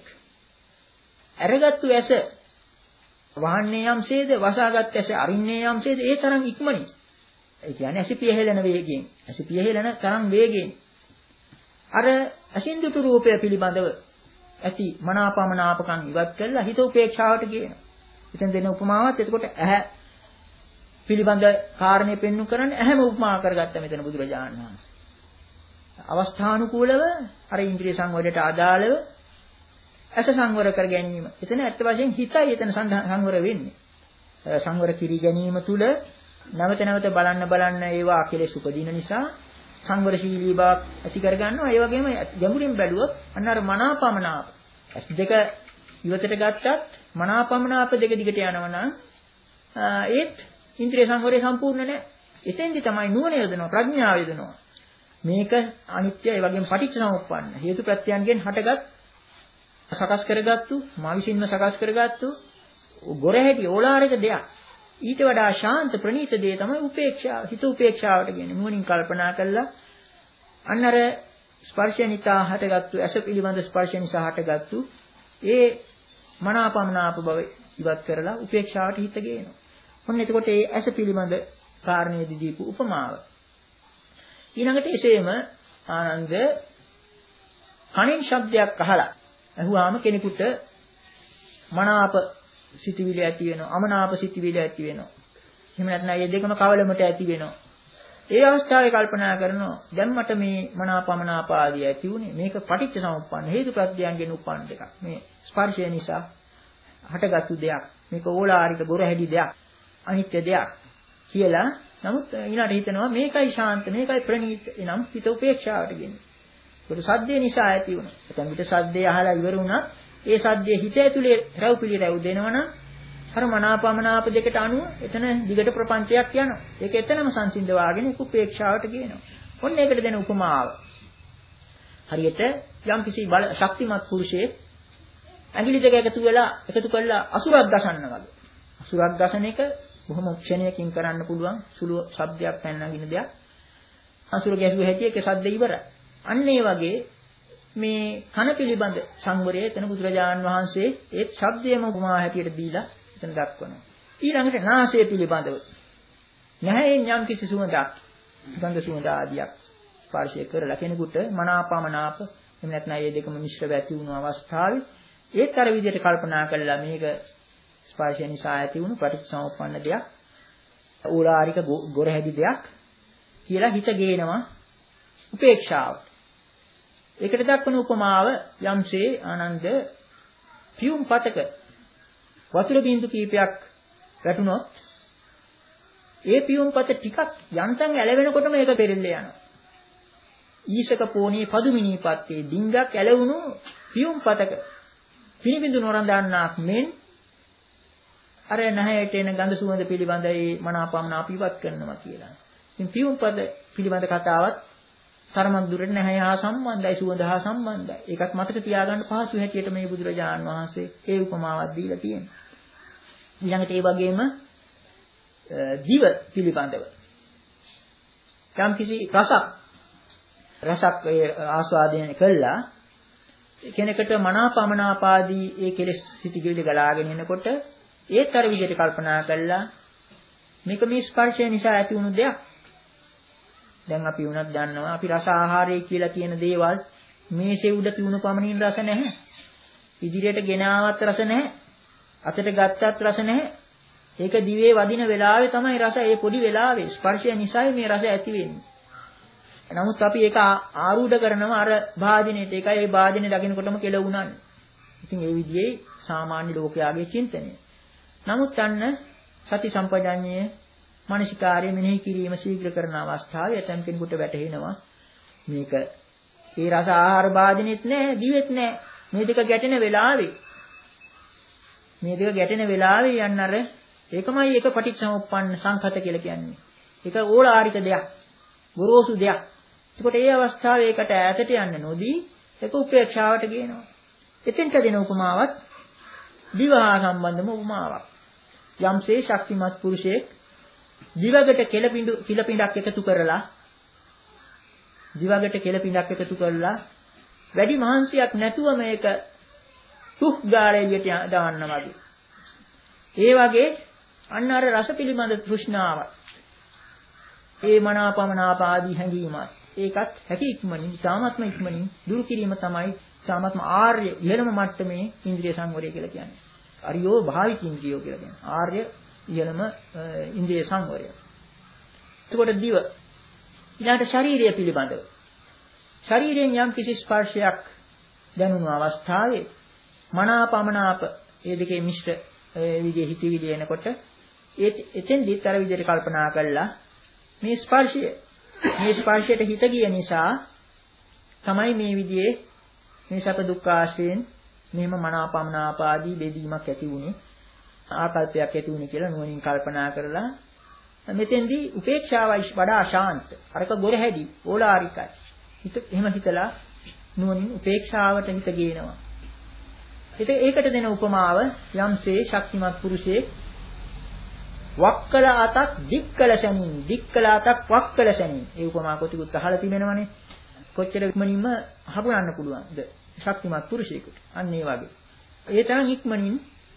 අරගත්තු ඇස වහන්නේ යම්සේද වසාගත් ඇස අරින්නේ යම්සේද ඒ තරම් ඉක්මනින්. ඒ කියන්නේ ඇස පියහෙලන වේගයෙන්, ඇස පියහෙලන තරම් වේගයෙන් අර අසින්දුතු රූපය පිළිබඳව ඇති මනාපමනාපකම් ඉවත් කළා හිත උපේක්ෂාවට ගේනවා. ඉතින් දෙන උපමාවත් එතකොට ඇහැ පිළිබඳ කාරණේ පෙන්වු කරන්නේ ඇහැම උපමා කරගත්ත මෙතන බුදුරජාණන් වහන්සේ. අවස්ථානුකූලව අර ඉන්ද්‍රිය සංවරයට අදාළව ඇස සංවර කර ගැනීම. එතන ඇත්ත වශයෙන් හිතයි එතන සංවර වෙන්නේ. සංවර කිරි ගැනීම තුල නැවත නැවත බලන්න බලන්න ඒවා කෙලෙස් උපදින නිසා සංවරශීලී බවක් ඇති කර ගන්නවා. ඒ වගේම ගැඹුරින් බැලුවොත් අන්න අර මනාපමනාප ඇස් දෙක ඉවතට ගත්තත් මනාපමනාප දෙක දිගට යනවා නම් ඒත් ඉන්ද්‍රිය සංවරය සම්පූර්ණ නැහැ. එතෙන්දි තමයි නුවණ යොදනවා ප්‍රඥාව යොදනවා. මේක අනිත්‍ය ඒ වගේම පටිච්චසමුප්පන්න හේතු ප්‍රත්‍යයන්ගෙන් හටගත් සකස් කරගත්තු මා විසින්ම සකස් කරගත්තු ගොරහැටි ඕලාරික දෙයක්. ඊට වඩා ශාන්ත ප්‍රණීත දේ තමයි උපේක්ෂාව. හිත උපේක්ෂාවට කියන්නේ නුවණින් කල්පනා කළා අන්න අර ස්පර්ශය නිසා හටගත්තු ඇස පිළිබඳ ස්පර්ශය නිසා හටගත්තු ඒ මනාපමනාප බව ඉවත් කරලා උපේක්ෂාවට හිත ගේනවා. ඔන්න එතකොට ඒ ඇස පිළිබඳ කාරණේදී දීපු උපමාව. ඊළඟට එසේම ආනන්ද කණින් ශබ්දයක් අහලා අහුවාම කෙනෙකුට මනාප සිතිවිලි ඇති වෙනවා, අමනාප සිතිවිලි ඇති වෙනවා. එහෙම නැත්නම් මේ දෙකම කවලමට ඇති වෙනවා. ඒ අවස්ථාවේ කල්පනා කරනවා දැන් මට මේ මනාපමනාප ආදී ඇති උනේ මේක පටිච්ච සමුප්පන්න හේතු ප්‍රත්‍යයන්ගෙන් උපන්න දෙකක්. මේ ස්පර්ශය නිසා හටගත්තු දෙයක්. මේක ඕලාරික ගොරහැඩි දෙයක්. අනිත්‍ය දෙයක් කියලා. නමුත් ඊළඟට හිතනවා මේකයි ශාන්ත මේකයි ප්‍රණීත. එනම් හිත උපේක්ෂාවට ගෙන්නේ. ඒක සද්දේ නිසා ඇති වුණා. නැත්නම් හිත සද්දේ අහලා ඉවර වුණා. ඒ සද්දේ හිත ඇතුලේ රැව්පිලි රැව් දෙනවනම් අර මනාපමනාප දෙකට අනුව එතන දිගට ප්‍රපංචයක් යනවා. ඒක එතනම සංසිඳවාගෙන උපේක්ෂාවට ගේනවා. ඔන්න ඒකට දෙන උපමාව. හරියට යම්කිසි බල ශක්තිමත් පුරුෂයෙක් ඇඟිලි දෙක එකතු වෙලා එකතු කරලා අසුරක් ගසන්න වගේ. අසුරක් ගසන එක බොහොම ක්ෂණයකින් කරන්න පුළුවන් සුළු ශබ්දයක් පැනනගින දෙයක්. අසුර ගැසුව හැටි ඒකේ ශබ්ද ඉවරයි. අන්න ඒ වගේ මේ කන පිළිබඳ සංවරය එතන බුදුරජාන් වහන්සේ ඒ ශබ්දයේම උපමා හැටියට දීලා එතන දක්වනවා. ඊළඟට නාසය පිළිබඳව නැහැෙන් යම් කිසි සුවඳක් ගන්ධ සුවඳ ආදියක් ස්පර්ශය කරලා කෙනෙකුට මනාපමනාප එහෙම නැත්නම් මේ දෙකම මිශ්‍රව ඇති වුණු අවස්ථාවේ ඒත් අර විදිහට කල්පනා කළා මේක ස්පර්ශය නිසා ඇති වුණු පටිච්චසමුප්පන්න දෙයක් ඕලාරික ගොරහැඩි දෙයක් කියලා හිත ගේනවා උපේක්ෂාව. ඒකට දක්වන උපමාව යම්සේ ආනන්ද පියුම් පතක වතුර බින්දු කීපයක් වැටුනොත් ඒ පියුම් පත ටිකක් යන්තම් ඇලවෙනකොටම ඒක පෙරෙල්ල යනවා. ඊශක පෝණී පදුමිනී පත්තේ ඩිංගක් ඇලවුණු පියුම් පතක පිනිබිඳු නොරඳන්නාක් මෙන් අර නැහැයට එන ගඳ සුවඳ පිළිබඳ ඒ මනාපමන අපිවත් කරනවා කියලා. ඉතින් පියුම් පද පිළිබඳ කතාවත් තරමක් දුරට නැහැ හා සම්බන්ධයි සුවඳ හා සම්බන්ධයි. ඒකත් මතක තියාගන්න පහසු හැටියට මේ බුදුරජාණන් වහන්සේ ඒ උපමාවක් දීලා තියෙනවා. ඊළඟට ඒ වගේම දිව පිළිබඳව යම් කිසි රසක් රසක් ආස්වාදනය කළා කෙනෙකුට මනාපමනාපාදී ඒ කෙලෙස් සිටිවිලි ගලාගෙන එනකොට ඒතර විදිහට කල්පනා කළා මේක මේ ස්පර්ශය නිසා ඇති වුණු දෙයක්. දැන් අපි වුණත් දන්නවා අපි රස ආහාරය කියලා කියන දේවල් මේසේ උඩ තියුණු පමණින් රස නැහැ. ඉදිරියට ගෙන ආවත් රස නැහැ. අතට ගත්තත් රස නැහැ. ඒක දිවේ වදින වෙලාවේ තමයි රස ඒ පොඩි වෙලාවේ ස්පර්ශය නිසායි මේ රස ඇති වෙන්නේ. නමුත් අපි ඒක ආරූඪ කරනවා අර භාජනයේට. ඒකයි ඒ භාජනේ දකින්නකොටම කෙලවුණන්නේ. ඉතින් ඒ විදිහේ සාමාන්‍ය ලෝකයාගේ චින්තනය. නමුත් අන්න සති සම්පජාඤ්ඤය මානසිකාර්ය මෙනෙහි කිරීම ශීඝ්‍ර කරන අවස්ථාවේ ඇතම් කෙනෙකුට වැටහෙනවා මේක ඒ රස ආහාර භාජනෙත් නැහැ දිවෙත් නැහැ මේ දෙක ගැටෙන වෙලාවේ මේ දෙක ගැටෙන වෙලාවේ යන්න අර ඒකමයි ඒක පටිච්චසමුප්පන්න සංඛත කියලා කියන්නේ. ඒක ඕලාරික දෙයක්. ගොරෝසු දෙයක්. ඒකට ඒ අවස්ථාවේ ඒකට ඈතට යන්න නොදී ඒක උපේක්ෂාවට ගේනවා. එතෙන්ට දෙන උපමාවක් දිවහා සම්බන්ධම උපමාවක්. යම්සේ ශක්තිමත් පුරුෂයෙක් දිවකට කෙලපිඬු කිලපිඬක් එකතු කරලා දිවකට කෙලපිඬක් එකතු කරලා වැඩි මහන්සියක් නැතුව මේක තුක් ගාලා එළියට දාන්න වගේ. ඒ වගේ අන්න අර රස පිළිබඳ තෘෂ්ණාව ඒ මනාපමනාප ආදී හැඟීමත් ඒකත් හැකි ඉක්මනින් සාමත්ම ඉක්මනින් දුරු කිරීම තමයි සාමත්ම ආර්ය ඉහළම මට්ටමේ ඉන්ද්‍රිය සංවරය කියලා කියන්නේ. අරියෝ භාවික ඉන්ද්‍රියෝ කියලා කියන්නේ. ආර්ය ඉහළම ඉන්ද්‍රිය සංවරය. එතකොට දිව ඊළඟට ශාරීරිය පිළිබඳව. ශරීරයෙන් යම් කිසි ස්පර්ශයක් දැනුණු අවස්ථාවේ මනාපමනාප ඒ දෙකේ මිශ්‍ර විදිහේ හිතවිලි එනකොට ඒ එතෙන්දිත් අර විදිහට කල්පනා කළා මේ ස්පර්ශය මේ ස්පර්ශයට හිත ගිය නිසා තමයි මේ විදිහේ මේ සැප දුක්ඛ ආශ්‍රයෙන් මෙහෙම මනාපමනාප ආදී බෙදීමක් ඇති වුනේ ආකල්පයක් ඇති වුනේ කියලා නුවණින් කල්පනා කරලා මෙතෙන්දී උපේක්ෂාවයි වඩා ශාන්ත අරක ගොරහැඩි ඕලාරිකයි හිත එහෙම හිතලා නුවණින් උපේක්ෂාවට හිත ගේනවා. ඒකට දෙන උපමාව යම්සේ ශක්තිමත් පුරුෂයෙක් වක්කල අතක් දික්කල සැනින් දික්කල අතක් වක්කල සැනින් ඒ උපමා කොටිකුත් අහලා තිබෙනවනේ කොච්චර ඉක්මනින්ම හඳුනන්න පුළුවන්ද ශක්තිමත් පුරුෂයෙකුට අන්න ඒ වගේ ඒ තරම් ඉක්මනින්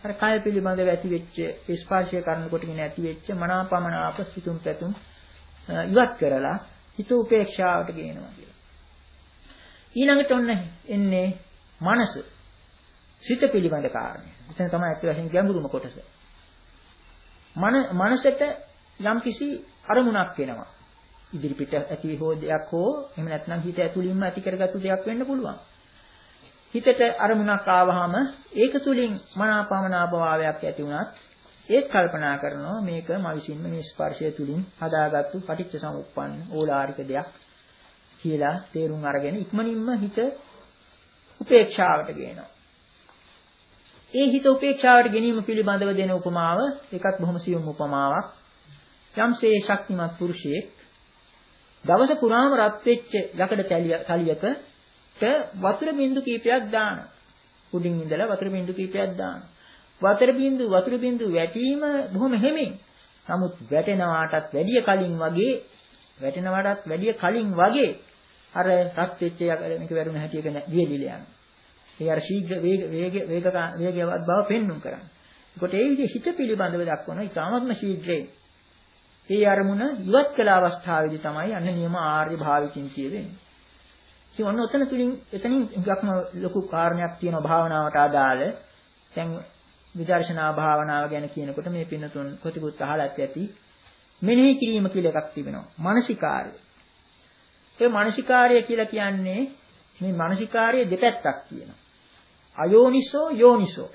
අර කය පිළිබඳව ඇති වෙච්ච ස්පර්ශය කරනකොටගෙන ඇති වෙච්ච මනාපමනාප සිතුම් පැතුම් ඉවත් කරලා හිත උපේක්ෂාවට ගේනවා කියලා. ඊළඟට ඔන්න එන්නේ මනස. සිත පිළිබඳ කාරණය. එතන තමයි ඇත්ත වශයෙන් ගැඹුරුම කොටස. මන මනසට යම්කිසි අරමුණක් වෙනවා. ඉදිරි පිට ඇති හෝ දෙයක් හෝ එහෙම නැත්නම් හිත ඇතුළින්ම ඇති කරගත්තු දෙයක් වෙන්න පුළුවන්. හිතට අරමුණක් ආවහම ඒක තුලින් මනාපමනාප භාවයක් ඇති වුණත් ඒක කල්පනා කරනවා මේක මා විසින්ම මේ ස්පර්ශය තුලින් හදාගත්තු පටිච්ච සමුප්පන්න ඕලාරික දෙයක් කියලා තේරුම් අරගෙන ඉක්මනින්ම හිත උපේක්ෂාවට ගේනවා. ඒ හිත උපේක්ෂාවට ගැනීම පිළිබඳව දෙන උපමාව එකක් බොහොම සියුම් උපමාවක්. යම්සේ ශක්තිමත් පුරුෂයෙක් දවස පුරාම රත් වෙච්ච යකඩ තලියකට වතුර බින්දු කීපයක් දානවා. උඩින් ඉඳලා වතුර බින්දු කීපයක් දානවා. වතුර බින්දු වතුර බින්දු වැටීම බොහොම හැමෙන්. නමුත් වැටෙනවාටත් වැඩිය කලින් වගේ වැටෙනවාටත් වැඩිය කලින් වගේ අර රත් වෙච්ච යකඩ මේක වැරුණ හැටි එක වියලිලා යනවා. ඒ අර ශීඝ්‍ර වේග වේග වේග වේගවත් බව පෙන්වුම් කරන්නේ. ඒකට ඒ විදිහේ හිත පිළිබඳව දක්වන ඉතාමත්ම ශීඝ්‍රයෙන් ඒ අරමුණ ඉවත් කළ අවස්ථාවේදී තමයි අන්න නියම ආර්ය භාවිතින් කියෙන්නේ. ඉතින් ඔන්න ඔතන තුලින් එතනින් හුඟක්ම ලොකු කාරණයක් තියෙනවා භාවනාවට අදාළ. දැන් විදර්ශනා භාවනාව ගැන කියනකොට මේ පින්නතුන් කොටිකුත් අහලත් ඇති. මෙනෙහි කිරීම කියලා එකක් තිබෙනවා. මානසිකාර්ය. ඒ මානසිකාර්ය කියලා කියන්නේ මේ මානසිකාර්ය දෙපැත්තක් තියෙනවා. අයෝනිසෝ යෝනිසෝ.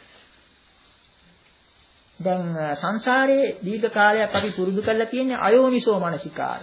දැන් සංසාරයේ දීර්ඝ කාලයක් අපි පුරුදු කරලා තියෙන්නේ අයෝනිසෝ මානසිකාර්ය.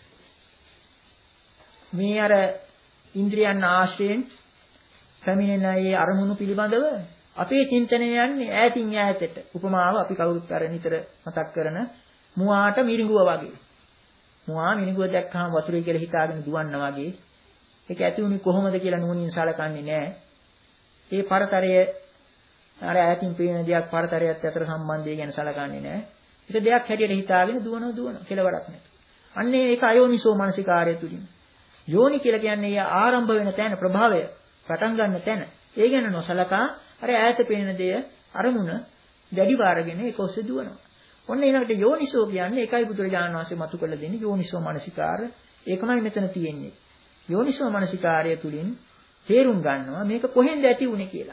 මේ අර ඉන්ද්‍රියන් ආශ්‍රයෙන් පැමිණෙන ඒ අරමුණු පිළිබඳව අපේ චින්තනය යන්නේ ඈතින් ඈතට. උපමාව අපි කවුරුත් අර නිතර මතක් කරන මුවාට මිරිඟුව වගේ. මුවා මිරිඟුව දැක්කම වතුරේ කියලා හිතාගෙන දුවන්නා වගේ. ඒක ඇති උනේ කොහොමද කියලා නුවණින් සලකන්නේ නැහැ. ඒ පරතරය අර ඈතින් පේන දෙයක් පරතරයත් අතර සම්බන්ධය ගැන සලකන්නේ නැහැ. ඒක දෙයක් හැටියට හිතාගෙන දුවනවා දුවනවා කෙලවරක් නැහැ. අන්නේ ඒක අයෝනිසෝ මානසිකාර්යය තුලින්. යෝනි කියලා කියන්නේ ආරම්භ වෙන තැන ප්‍රභාවය පටන් ගන්න තැන. ඒ ගැන නොසලකා අර ඈත පේන දෙය අරමුණ දැඩි වාරගෙන ඒක ඔස්සේ දුවනවා. ඔන්න ඊළඟට යෝනිසෝ කියන්නේ ඒකයි බුදුරජාණන් වහන්සේ මතු කළ දෙන්නේ යෝනිසෝ මානසිකාර්ය. ඒකමයි මෙතන තියෙන්නේ. යෝනිසෝ මානසිකාර්යය තුලින් තේරුම් ගන්නවා මේක කොහෙන්ද ඇති වුනේ කියලා.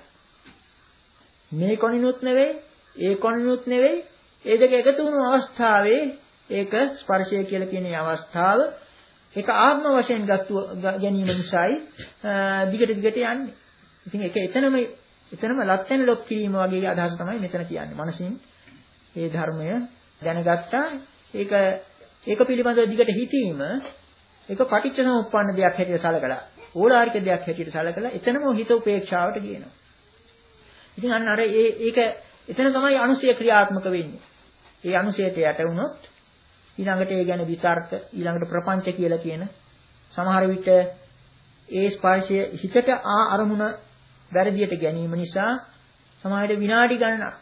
මේ කොනිනුත් නෙවෙයි, ඒ කොනිනුත් නෙවෙයි, ඒ දෙක එකතු වුණු අවස්ථාවේ ඒක ස්පර්ශය කියලා කියන අවස්ථාව ඒක ආත්ම වශයෙන් ගත්තු ගැනීම නිසායි දිගට දිගට යන්නේ. ඉතින් ඒක එතනම එතනම ලක්තැන ලොක් කිරීම වගේ අදහස තමයි මෙතන කියන්නේ. මනසින් මේ ධර්මය දැනගත්තා. ඒක ඒක පිළිබඳව දිගට හිතීම ඒක පටිච්චසමුප්පන්න දෙයක් හැටියට සලකලා, ඕලාරික දෙයක් හැටියට සලකලා එතනම හිත උපේක්ෂාවට ගේනවා. ඉතින් අන්න අර ඒ ඒක එතන තමයි අනුසය ක්‍රියාත්මක වෙන්නේ. ඒ අනුසයට යට වුණොත් ඊළඟට ඒ ගැන විතර්ක ඊළඟට ප්‍රපංච කියලා කියන සමහර විට ඒ ස්පර්ශය හිතට ආ අරමුණ වැරදියට ගැනීම නිසා සමහර විට විනාඩි ගණනක්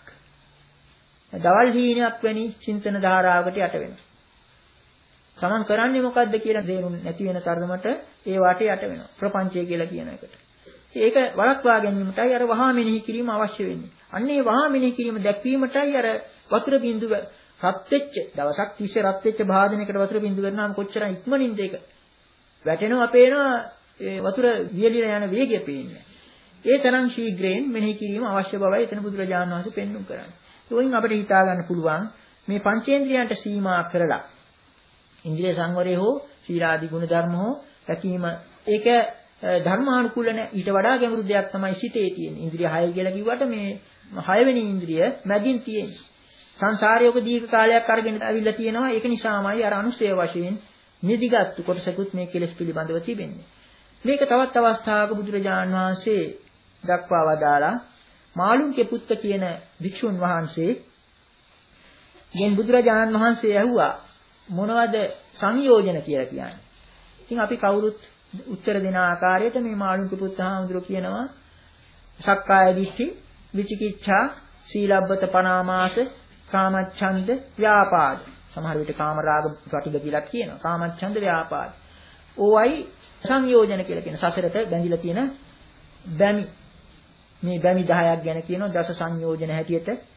දවල් හීනයක් වැනි චින්තන ධාරාවකට යට වෙනවා. තමන් කරන්නේ මොකද්ද කියලා තේරුම් නැති වෙන තරමට ඒ වාටේ යට වෙනවා. ප්‍රපංචය කියලා කියන එකට. ඒක වළක්වා ගැනීමටයි අර වහා මෙනෙහි කිරීම අවශ්‍ය වෙන්නේ. අන්න ඒ වහා මෙනෙහි කිරීම දැක්වීමටයි අර වතුර බින්දුව රත් වෙච්ච දවසක් තිස්සේ රත් වෙච්ච භාජනයකට වතුර බින්දුව කරනාම කොච්චර ඉක්මනින්ද ඒක වැටෙනවා පේනවා ඒ වතුර වියලිලා යන වේගය පේන්නේ. ඒ තරම් ශීඝ්‍රයෙන් මෙනෙහි කිරීම අවශ්‍ය බවයි එතන බුදුරජාණන් වහන්සේ පෙන්වුම් කරන්නේ. ඒකෙන් අපිට හිතා ගන්න පුළුවන් මේ පංචේන්ද්‍රයන්ට සීමා කරලා ඉන්ද්‍රිය සංවරය හෝ සීලාදී ගුණ ධර්ම හෝ රැකීම ඒක ධර්මානුකූල නැහැ. ඊට වඩා ගැඹුරු දෙයක් තමයි සිතේ තියෙන්නේ. ඉන්ද්‍රිය හය කියලා කිව්වට මේ හයවෙනි ඉන්ද්‍රිය මැදින් තියෙන්නේ. සංසාරයේ ඔබ දීර්ඝ කාලයක් අරගෙන අවිල්ලා තියෙනවා. ඒක නිසාමයි අර අනුසය වශයෙන් නිදිගත්තු කොටසකුත් මේ කෙලෙස් පිළිබඳව තිබෙන්නේ. මේක තවත් අවස්ථාවක බුදුරජාණන් වහන්සේ දක්වා වදාලා මාළුන්ගේ පුත්ත කියන භික්ෂුන් වහන්සේ ගෙන් බුදුරජාණන් වහන්සේ ඇහුවා මොනවද සංයෝජන කියලා කියන්නේ. ඉතින් අපි කවුරුත් උත්තර දෙන ආකාරයට මේ මාළුන්ගේ පුත්ත හාමුදුරුවෝ කියනවා සක්කාය දිට්ඨි, විචිකිච්ඡා, සීලබ්බත පනාමාස, කාමච්ඡන්ද, ව්‍යාපාද. සමහර විට කාමරාග ප්‍රතිග කියලා කියනවා. කාමච්ඡන්ද, ව්‍යාපාද. ඕවයි සංයෝජන කියලා කියන සසරට බැඳිලා තියෙන බැමි. මේ බැමි දහයක් ගැන කියනවා දස සංයෝජන හැටියට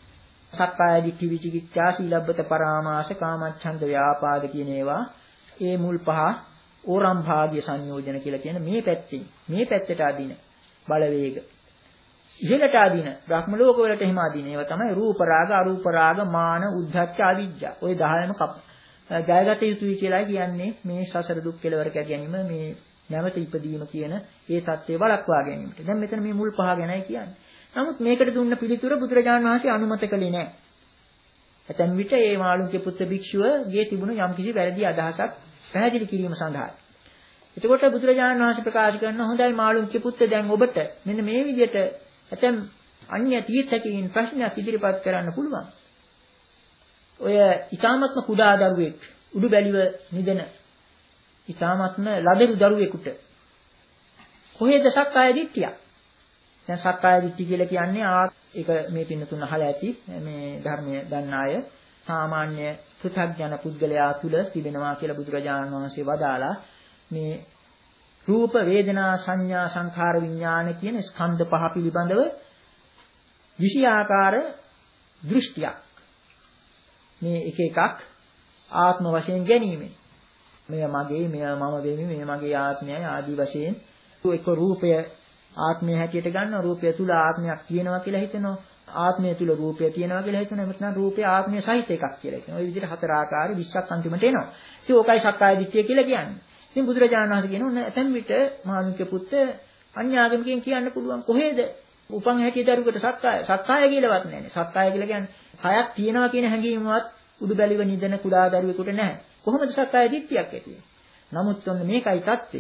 සක්කාය දිට්ඨි විචිකිච්ඡා සීලබ්බත පරාමාස කාමච්ඡන්ද ව්‍යාපාද කියන ඒවා ඒ මුල් පහ ඕරම් භාග්‍ය සංයෝජන කියලා කියන මේ පැත්තෙන් මේ පැත්තට අදින බලවේග ඉහළට අදින බ්‍රහ්ම ලෝක වලට එහෙම අදින ඒවා තමයි රූප රාග අරූප රාග මාන උද්ධච්ච අවිජ්ජා ඔය දහයම කප ජයගත යුතුයි කියලා කියන්නේ මේ සසර දුක් කෙලවර කර ගැනීම මේ නැවත ඉපදීම කියන ඒ தත්ත්වය වළක්වා ගැනීමට. දැන් මෙතන මේ මුල් පහ ගැනයි කියන්නේ. නමුත් මේකට දුන්න පිළිතුර බුදුරජාණන් වහන්සේ අනුමත කළේ නැහැ. ඇතැම් විට ඒ මාළුන්ගේ පුත්‍ර භික්ෂුවගේ තිබුණු යම්කිසි වැරදි අදහසක් පැහැදිලි කිරීම සඳහා. එතකොට බුදුරජාණන් වහන්සේ ප්‍රකාශ කරන හොඳයි මාළුන්ගේ පුත්‍ර දැන් ඔබට මෙන්න මේ විදිහට ඇතැම් අන්‍ය තීර්ථකයන් ප්‍රශ්නයක් ඉදිරිපත් කරන්න පුළුවන්. ඔය ඊ타මත්ම කුඩා දරුවෙක් උඩු බැලිව නිදන ඊ타මත්ම ලදරු දරුවෙකුට කොහෙද සක්කාය දිට්ඨිය? දැන් සක්කාය දිට්ඨිය කියලා කියන්නේ ආ ඒක මේ පින්නතුන් අහලා ඇති මේ ධර්මය දන්න අය සාමාන්‍ය පෘථග්ජන පුද්ගලයා තුල තිබෙනවා කියලා බුදුරජාණන් වහන්සේ වදාලා මේ රූප වේදනා සංඥා සංඛාර විඥාන කියන ස්කන්ධ පහ පිළිබඳව විෂයාකාර දෘෂ්ටියක් මේ එක එකක් ආත්ම වශයෙන් ගැනීමෙන් මෙය මගේ මෙය මම වෙමි මෙය මගේ ආත්මයයි ආදී වශයෙන් එක රූපය ආත්මය හැටියට ගන්නවා රූපය තුල ආත්මයක් තියෙනවා කියලා හිතනවා ආත්මය තුල රූපය තියෙනවා කියලා හිතනවා එහෙම නැත්නම් රූපය ආත්මය සහිත එකක් කියලා හිතනවා. ওই විදිහට හතර ආකාරي විශ්වක් අන්තිමට එනවා. ඉතින් ඕකයි සක්කාය දිට්ඨිය කියලා කියන්නේ. ඉතින් බුදුරජාණන් වහන්සේ කියනවා ඇතැම් විට මානුෂ්‍ය පුත්ත අන්‍යාගමිකයන් කියන්න පුළුවන් කොහෙද උපන් හැටිය දරුවකට සක්කාය සක්කාය කියලාවත් නැහැ. සක්කාය කියලා කියන්නේ හයක් තියෙනවා කියන හැඟීමවත් උඩු බැලිව නිදන කුඩා දරුවෙකුට නැහැ. කොහොමද සක්කාය දිට්ඨියක් ඇති වෙන්නේ? නමුත් ඔන්න මේකයි தත්ත්වය.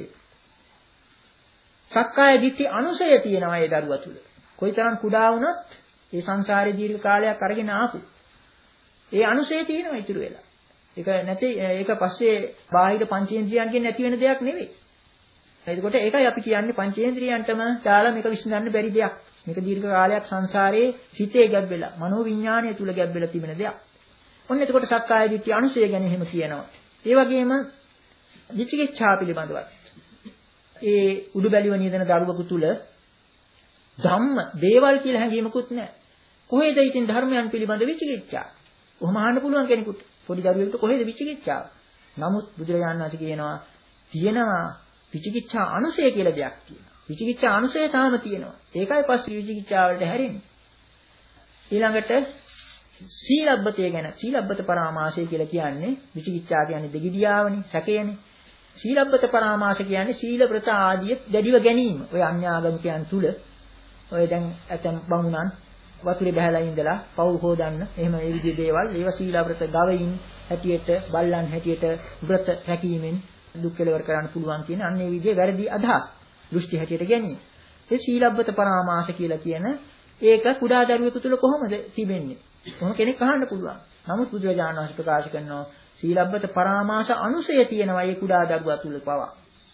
සක්කාය දිට්ඨි අනුසය තියෙනවා ඒ දරුවා තුල. කොයිතරම් කුඩා වුණත් ඒ සංසාරේ දීර්ඝ කාලයක් අරගෙන ආපු. ඒ අනුසය තියෙනවා ඉතුරු වෙලා. ඒක නැති ඒක පස්සේ බාහිර පංචේන්ද්‍රියයන්ගෙන් නැති වෙන දෙයක් නෙවෙයි. එතකොට ඒකයි අපි කියන්නේ පංචේන්ද්‍රියයන්ටම දාලා මේක විසඳන්න බැරි දෙයක්. මේක දීර්ඝ කාලයක් සංසාරේ සිතේ ගැබ් වෙලා, මනෝ විඥානය තුල ගැබ් වෙලා තිබෙන දෙයක්. ඔන්න එතකොට සක්කාය දිට්ඨිය අනුසය ගැන එහෙම කියනවා. ඒ වගේම විචිකිච්ඡා පිළිබඳව ඒ උඩු බැලිව නිදන දරුවෙකු තුල ධම්ම දේවල් කියලා හැඟීමකුත් නැහැ. කොහෙද ඉතින් ධර්මයන් පිළිබඳ විචිකිච්ඡා? කොහොම අහන්න පුළුවන් කෙනෙකුට? පොඩි දරුවෙකුට කොහෙද විචිකිච්ඡාව? නමුත් බුදුරජාණන් වහන්සේ කියනවා තියෙනවා විචිකිච්ඡා අනුසය කියලා දෙයක් තියෙනවා. විචිකිච්ඡා අනුසය තාම තියෙනවා. ඒකයි පස්සේ විචිකිච්ඡාවලට හැරෙන්නේ. ඊළඟට සීලබ්බතය ගැන සීලබ්බත පරාමාසය කියලා කියන්නේ විචිකිච්ඡා කියන්නේ දෙගිඩියාවනේ, සැකයනේ. සීලබ්බත පරාමාස කියන්නේ සීල ප්‍රත ආදිය දැඩිව ගැනීම. ඔය අන්‍යාගමිකයන් තුල ඔය දැන් ඇතම් බමුණන් වතුරේ බහැලා ඉඳලා පව් හොදන්න එහෙම ඒ විදිහේ දේවල් ඒවා සීලබ්‍රත ගවයින් හැටියට බල්ලන් හැටියට වෘත රැකීමෙන් දුක් කෙලවර කරන්න පුළුවන් කියන අන්න ඒ විදිහේ වැරදි අදහස් දෘෂ්ටි හැටියට ගැනීම. ඒ සීලබ්බත පරාමාස කියලා කියන ඒක කුඩා දරුවෙකු තුල කොහොමද තිබෙන්නේ? කොහොම කෙනෙක් අහන්න පුළුවන්. නමුත් බුදුරජාණන් වහන්සේ ප්‍රකාශ කරනවා සීලබ්බත පරාමාස අනුසය තියෙනවා ඒ කුඩා දරුවා තුල පවා.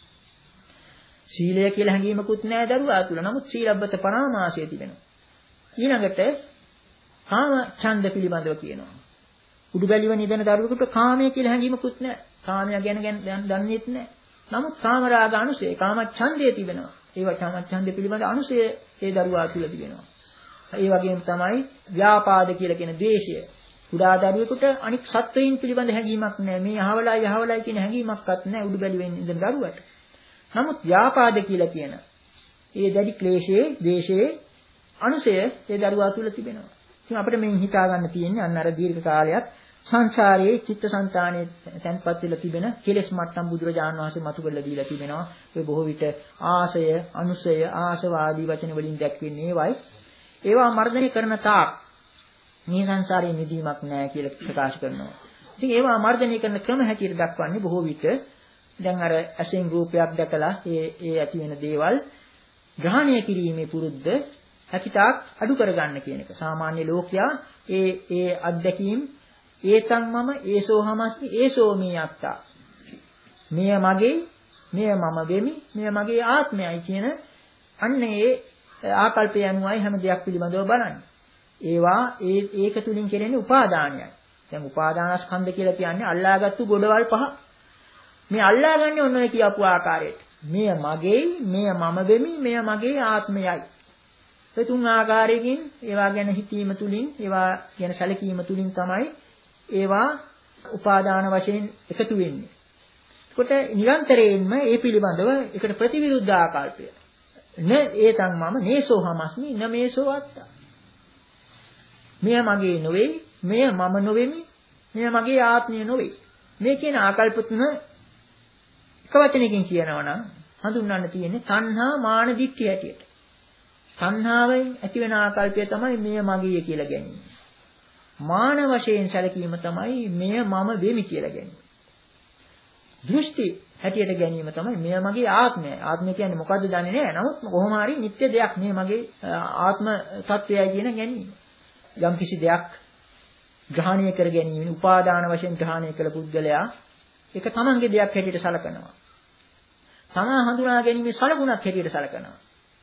සීලය කියලා හැඟීමකුත් නැහැ දරුවා තුල. නමුත් සීලබ්බත පරාමාසය තිබෙනවා. ඊළඟට කාම ඡන්ද පිළිබඳව කියනවා. උඩු බැලිව නිදන දරුවෙකුට කාමය කියලා හැඟීමකුත් නැහැ. කාමය ගැන දන්නේත් නැහැ. නමුත් කාම රාග අනුසය, කාම ඡන්දය තිබෙනවා. ඒවා කාම ඡන්ද පිළිබඳ අනුසය ඒ දරුවා තුල තිබෙනවා. ඒ වගේම තමයි ව්‍යාපාද කියලා කියන ද්වේෂය. කුඩා දරුවෙකුට අනික් සත්වයින් පිළිබඳ හැඟීමක් නැහැ. මේ අහවලයි අහවලයි කියන හැඟීමක්වත් නැහැ උඩු බැලිවෙන් ඉඳන් දරුවට. නමුත් ව්‍යාපාද කියලා කියන ඒ දැඩි ක්ලේශයේ, ද්වේෂයේ අනුසය ඒ දරුවා තුල තිබෙනවා. ඉතින් අපිට මේන් හිතා ගන්න තියෙන්නේ අන්න අර දීර්ඝ කාලයක් සංසාරයේ චිත්තසංතානයේ තැන්පත් වෙලා තිබෙන කෙලෙස් මට්ටම් බුදුරජාණන් වහන්සේ මතු කරලා දීලා තිබෙනවා. ඒ බොහෝ විට ආසය, අනුසය, ආසවාදී වචන වලින් දැක්වෙන්නේ ඒවයි. ඒවා මර්ධනය කරන තාක් මේ සංසාරයේ නිදීමක් නැහැ කියලා ප්‍රකාශ කරනවා. ඉතින් ඒවා මර්ධනය කරන ක්‍රම හැටියට දක්වන්නේ බොහෝ විට දැන් අර ඇසෙන් රූපයක් දැකලා ඒ ඒ ඇති වෙන දේවල් ග්‍රහණය කිරීමේ පුරුද්ද හැකිතාක් අඩු කරගන්න කියන එක. සාමාන්‍ය ලෝකයා ඒ ඒ අත්දැකීම් ඒතන් මම ඒසෝ හමස්මි ඒසෝ මේ අත්තා. මෙය මගේ, මෙය මම වෙමි, මෙය මගේ ආත්මයයි කියන අන්න ඒ ආකල්පය අනුවයි හැම දෙයක් පිළිබඳව බලන්නේ. ඒවා ඒ ඒක තුලින් කෙරෙන්නේ උපාදානයයි. දැන් උපාදානස්කන්ධ කියලා කියන්නේ අල්ලාගත්තු ගොඩවල් පහ. මේ අල්ලාගන්නේ ඔන්න ඔය කියපු ආකාරයට. මෙය මගේයි, මෙය මම වෙමි, මෙය මගේ ආත්මයයි. ඒ තුන් ආකාරයකින් ඒවා ගැන හිතීම තුලින් ඒවා ගැන සැලකීම තුලින් තමයි ඒවා උපාදාන වශයෙන් එකතු වෙන්නේ. එතකොට නිරන්තරයෙන්ම ඒ පිළිබඳව එකට ප්‍රතිවිරුද්ධ ආකල්පය. න ඒතං මම නේසෝ හමස්මි න මේසෝ අත්තා. මෙය මගේ නොවේ, මෙය මම නොවෙමි, මෙය මගේ ආත්මය නොවේ. මේ කියන ආකල්ප තුන එක වචනයකින් කියනවා නම් හඳුන්වන්න තියෙන්නේ තණ්හා මාන දිට්ඨිය හැටියට. තණ්හාවෙන් ඇතිවෙන ආකල්පය තමයි මෙය මගේ කියලා ගැනීම. මාන වශයෙන් සැලකීම තමයි මෙය මම වෙමි කියලා ගැනීම. දෘෂ්ටි හැටියට ගැනීම තමයි මෙය මගේ ආත්මය. ආත්මය කියන්නේ මොකද්ද දන්නේ නැහැ. නමුත් කොහොම හරි නිත්‍ය දෙයක් මේ මගේ ආත්ම තත්වයයි කියන ගැනීම. යම් කිසි දෙයක් ග්‍රහණය කර ගැනීම, උපාදාන වශයෙන් ග්‍රහණය කළ පුද්ගලයා ඒක තමන්ගේ දෙයක් හැටියට සලකනවා. තමා හඳුනා ගැනීමේ සලකුණක් හැටියට සලකනවා.